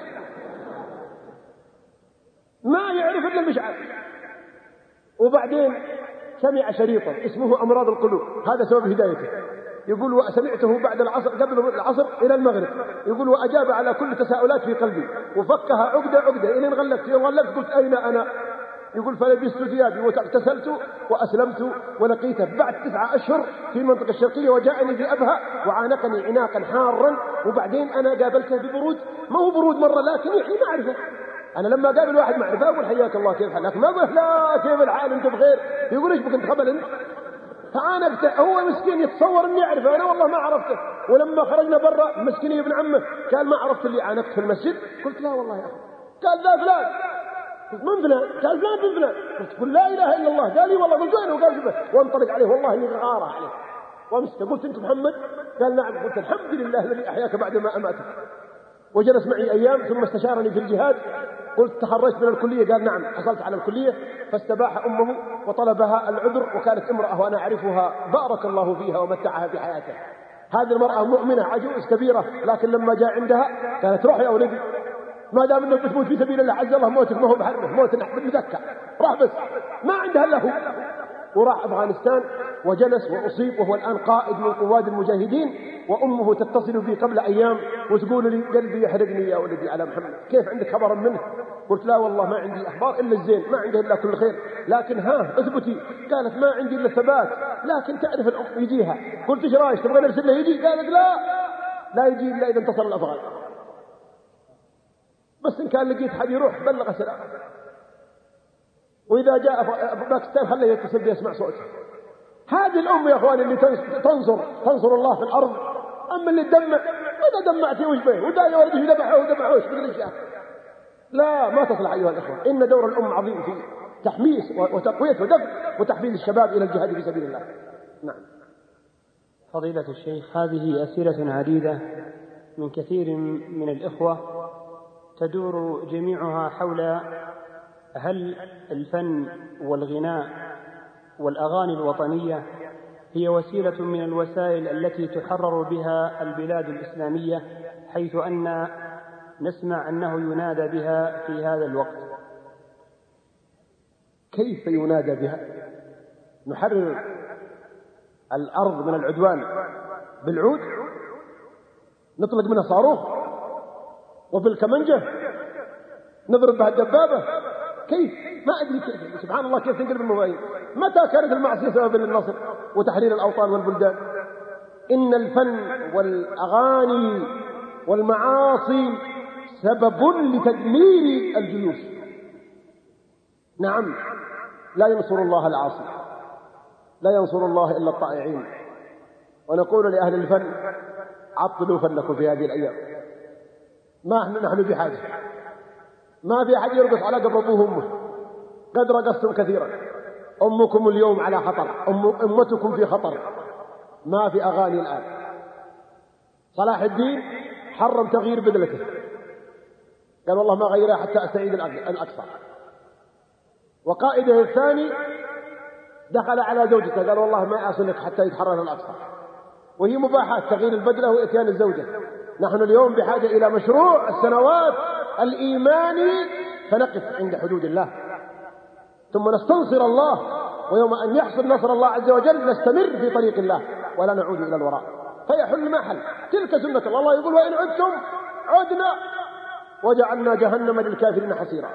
ما يعرف إلا المشعل. وبعدين سمع شريطا اسمه أمراض القلوب، هذا سبب هدايته. يقول وسمعته بعد العصر قبل العصر إلى المغرب، يقول وأجاب على كل تساؤلات في قلبي وفكها عقدة إلى غلقت. يوم غلقت قلت أين أنا؟ يقول فلبست ثيابي واغتسلت وأسلمت ولقيته بعد 9 أشهر في المنطقة الشرقية، وجاءني في أبها وعانقني عناقا حارا، وبعدين أنا قابلته ببرود، ما هو برود مرة لكن يعني معرفة. أنا لما قابل واحد معرفة أقول حياك الله كيف حالك، ما أقول لا كيف الحال أنت بخير، يقول إيش بك أنت خبل أنت، عانقته، هو مسكين يتصور اني اعرفه، انا والله ما عرفته. ولما خرجنا برا مسكين ابن عمه قال ما عرفت اللي عانقته في المسجد. قلت لا والله يا اخي. قال ذا فلان. قلت من فلان؟ قال فلان بن فلان. قلت قل لا اله الا الله. قال لي والله. قلت وينه؟ قال شبه. وانطلق عليه والله اني غاره عليه وامسكه. قلت انت محمد؟ قال نعم. قلت الحمد لله الذي احياك بعد ما اماتك. وجلس معي ايام ثم استشارني في الجهاد. قلت تخرجت من الكليه؟ قال نعم حصلت على الكليه. فاستباح امه وطلبها العذر، وكانت امراه وانا اعرفها بارك الله فيها ومتعها في حياتها. هذه المراه مؤمنه عجوز كبيره، لكن لما جاء عندها كانت روح يا ولدي ما دام انك بتموت في سبيل الله عز الله موتك ما هو بحرمه، موت بالمذكى راح بس ما عنده الا هو. وراح افغانستان وجلس واصيب، وهو الان قائد من قواد المجاهدين. وامه تتصل بي قبل ايام وتقول لي قلبي يحرقني يا ولدي على محمد، كيف عندك خبر منه؟ قلت لا والله ما عندي اخبار الا الزين، ما عندي الا كل خير، لكن ها اثبتي. قالت ما عندي الا ثبات، لكن تعرف الام يجيها. قلت ايش رايك تبغى نرسل له يجي؟ قالت لا يجي الا اذا انتصر الافغان، بس إن كان لقيت حد يروح بلغ سلام، وإذا جاء باكستان خليه يتصل بي يسمع صوته. هذه الأم يا أخواني اللي تنصر الله في الأرض. أما اللي تدمع إذا دمعتي وش به ودا يا ولدي ذبحوش بدل شيء. لا ما تصلح أيها الأخوة. إن دور الأم عظيم في تحميس وتقوية ودفع وتحفيز الشباب إلى الجهاد في سبيل الله. نعم. فضيلة الشيخ، هذه أسئلة عديدة من كثير من الإخوة تدور جميعها حول هل الفن والغناء والأغاني الوطنية هي وسيلة من الوسائل التي تحرر بها البلاد الإسلامية، حيث أن نسمع أنه ينادى بها في هذا الوقت. كيف ينادى بها؟ نحرر الأرض من العدوان بالعود، نطلق منها صاروخ وبالكمنجة نضرب بها الدبابة. كيف؟ ما أدري كيف. سبحان الله كيف تنقلب المواهب. متى كانت المعصية سببا للنصر وتحرير الأوطان والبلدان؟ إن الفن والأغاني والمعاصي سبب لتدمير الجيوش. نعم، لا ينصر الله العاصي، لا ينصر الله إلا الطائعين. ونقول لأهل الفن عطلوا فنكم في هذه الأيام. ما نحن بحاجة، ما في أحد يرقص على قبر أبوه وأمه، قد رقصتم كثيرا. أمكم اليوم على خطر، أمتكم في خطر. ما في أغاني الآن. صلاح الدين حرم تغيير بدلته، قال والله ما غيرها حتى أستعيد الأقصى. وقائده الثاني دخل على زوجته قال والله ما أصلك حتى يتحرر الأقصى، وهي مباحات تغيير البدلة وإتيان الزوجة. نحن اليوم بحاجة إلى مشروع السنوات الإيماني، فنقف عند حدود الله ثم نستنصر الله، ويوم أن يحصل نصر الله عز وجل نستمر في طريق الله ولا نعود إلى الوراء، فيحل ما حل. تلك سنة الله. الله يقول وإن عدتم عدنا وجعلنا جهنم للكافرين حصيرا.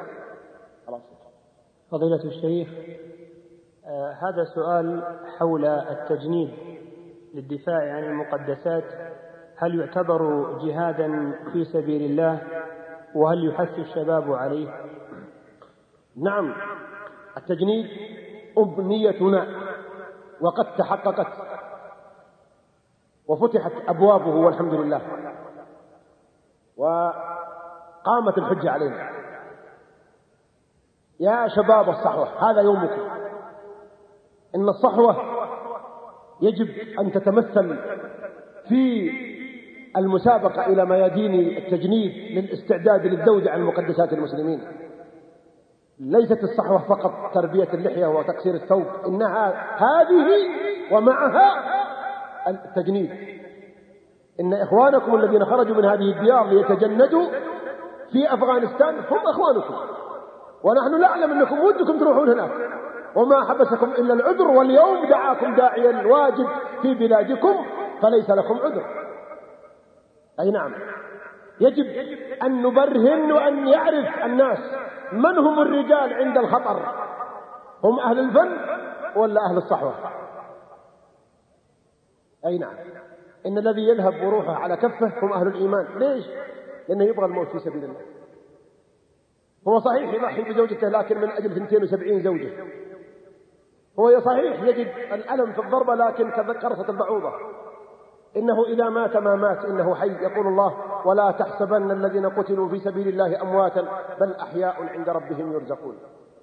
فضيلة الشيخ، هذا سؤال حول التجنيد للدفاع عن المقدسات، هل يعتبر جهادا في سبيل الله؟ وهل يحث الشباب عليه؟ نعم، التجنيد أمنيتنا وقد تحققت وفتحت أبوابه والحمد لله، وقامت الحجة علينا. يا شباب الصحوة هذا يومكم. إن الصحوة يجب أن تتمثل في المسابقة إلى ميادين التجنيد للاستعداد للذود عن مقدسات المسلمين. ليست الصحوة فقط تربية اللحية وتقصير الثوب، إنها هذه ومعها التجنيد. إن إخوانكم الذين خرجوا من هذه الديار ليتجندوا في أفغانستان هم أخوانكم، ونحن نعلم أنكم ودكم تروحون هناك، وما حبسكم إلا العذر، واليوم دعاكم داعيا الواجب في بلادكم فليس لكم عذر. أي نعم، يجب أن نبرهن وأن يعرف الناس من هم الرجال عند الخطر، هم أهل الفن ولا أهل الصحوة؟ أي نعم، إن الذي يذهب وروحه على كفه هم أهل الإيمان. ليش؟ لأنه يبغى الموت في سبيل الله. هو صحيح يضحي بزوجته لكن من أجل 72 زوجة، هو صحيح يجد الألم في الضربة، لكن كقرصة البعوضة، إنه إذا مات ما مات، إنه حي. يقول الله: ولا تحسبن الذين قتلوا في سبيل الله أمواتا بل أحياء عند ربهم يرزقون.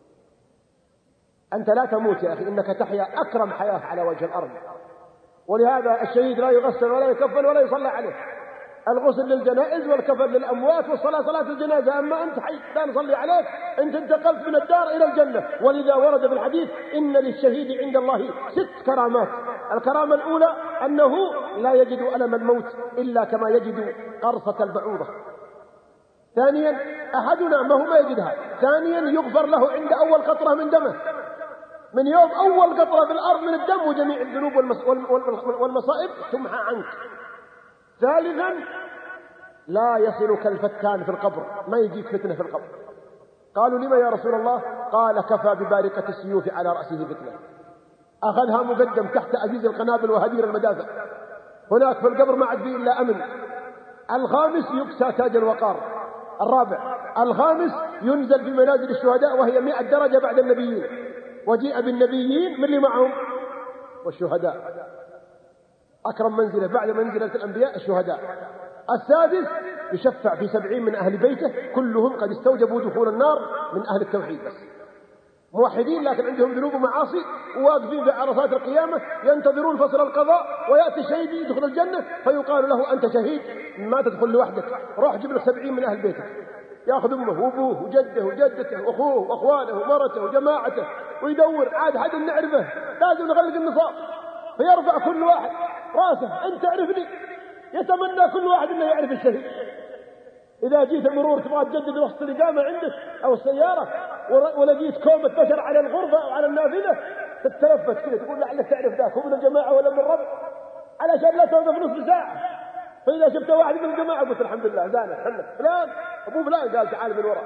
أنت لا تموت يا أخي، إنك تحيا أكرم حياة على وجه الأرض. ولهذا الشهيد لا يغسل ولا يكفن ولا يصلى عليه. الغسل للجنائز والكفن للأموات والصلاة صلاة الجنازة. أما أنت حي لا نصلي عليك، أنت انتقلت من الدار إلى الجنة. ولذا ورد في الحديث: إن للشهيد عند الله 6 كرامات. الكرامة الأولى أنه لا يجد ألم الموت إلا كما يجد قرصة البعوضة. ثانيا أحدنا ما يجدها. ثانيا يغفر له عند أول قطرة من دمه، من يوم أول قطرة في الأرض من الدم، وجميع الذنوب والمصائب تمحى عنك. ثالثا لا يصلك الفتان في القبر، ما يجيك فتنة في القبر. قالوا: لما يا رسول الله؟ قال: كفى ببارقة السيوف على رأسه فتنة. أخذها مقدم تحت أزيز القنابل وهدير المدافع. هناك في القبر ما عاد فيه إلا أمن. الخامس يكسى تاج الوقار. الخامس ينزل في منازل الشهداء وهي 100 درجة بعد النبيين، وجيء بالنبيين من اللي معهم والشهداء. أكرم منزلة بعد منزلة الأنبياء الشهداء. السادس يشفع في 70 من أهل بيته كلهم قد استوجبوا دخول النار من أهل التوحيد، بس موحدين لكن عندهم ذنوب ومعاصي، وواقفين في عرصات القيامة ينتظرون فصل القضاء، ويأتي الشهيد يدخل الجنة فيقال له: أنت شهيد ما تدخل لوحدك، روح جيب لك 70 من أهل بيتك. يأخذ أمه وأبوه وجده وجدته وأخوه وأخوانه ومرته وجماعته ويدور. عاد حد نعرفه، لازم نغلق النصاب، فيرفع كل واحد راسه: أنت تعرفني. يتمنى كل واحد أنه يعرف الشهيد. إذا جيت المرور تبغى تجدد وسط الإقامة عندك أو السيارة، ولقيت كومة بشر على الغرفة أو على النافذة، تتلفت كذا تقول: لعلك تعرف ذاك، هو من الجماعة ولا من الرب، علشان لا توقف نصف ساعة. فإذا شفت واحد من الجماعة قلت: الحمد لله زانك حلك فلان أبو فلان، قال: تعال من وراء،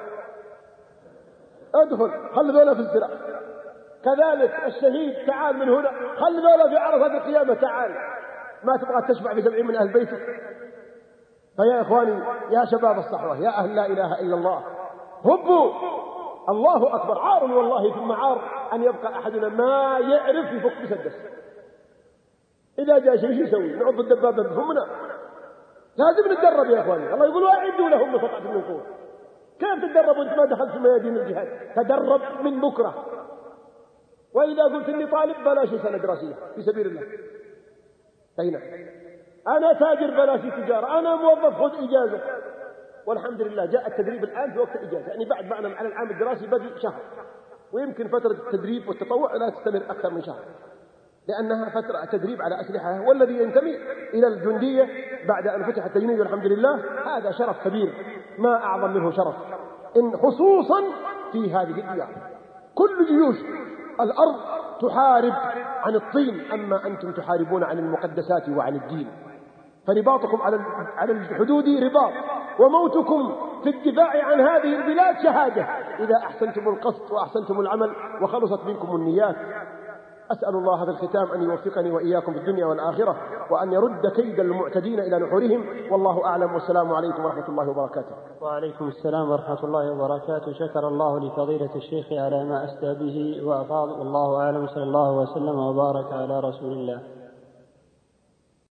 ادخل، خلي ذولا في الزراع. كذلك الشهيد: تعال من هنا، خلي ذولا في عرصات القيامة، تعال. ما تبغى تشفع في 70 من أهل بيتك؟ فيا إخواني، يا شباب الصحوة، يا أهل لا إله إلا الله، هبوا. الله أكبر. عار والله ثم عار أن يبقى أحدنا ما يعرف يفك مسدس. إذا جاء شيء يسوي؟ نعض الدبابة بفمنا. لازم نتدرب يا إخواني. الله يقول: وأعدوا لهم ما استطعتم من قوة. كيف تتدرب وأنت ما دخلت في ميادين الجهاد؟ تدرب من بكرة. وإذا قلت إني طالب بلاش سنة دراسية في سبيل الله، أين أنا تاجر بلاش تجارة، أنا موظف خذ إجازة. والحمد لله جاء التدريب الآن في وقت الإجازة، يعني بعد ما أنا على العام الدراسي بدي شهر، ويمكن فترة التدريب والتطوع لا تستمر أكثر من شهر، لأنها فترة تدريب على أسلحة. والذي ينتمي إلى الجندية بعد أن فتح التجنيد والحمد لله هذا شرف كبير، ما أعظم منه شرف، إن خصوصا في هذه الديار. كل جيوش الأرض تحارب عن الطين، أما أنتم تحاربون عن المقدسات وعن الدين. فرباطكم على الحدود رباط، وموتكم في الدفاع عن هذه البلاد شهادة، إذا أحسنتم القصد وأحسنتم العمل وخلصت منكم النيات. أسأل الله في الختام أن يوفقني وإياكم في الدنيا والآخرة، وأن يرد كيد المعتدين إلى نحورهم، والله أعلم، والسلام عليكم ورحمة الله وبركاته. وعليكم السلام ورحمة الله وبركاته. شكر الله لفضيلة الشيخ على ما أسدى به وأفاض، والله أعلم، صلى الله وسلم وبارك على رسول الله.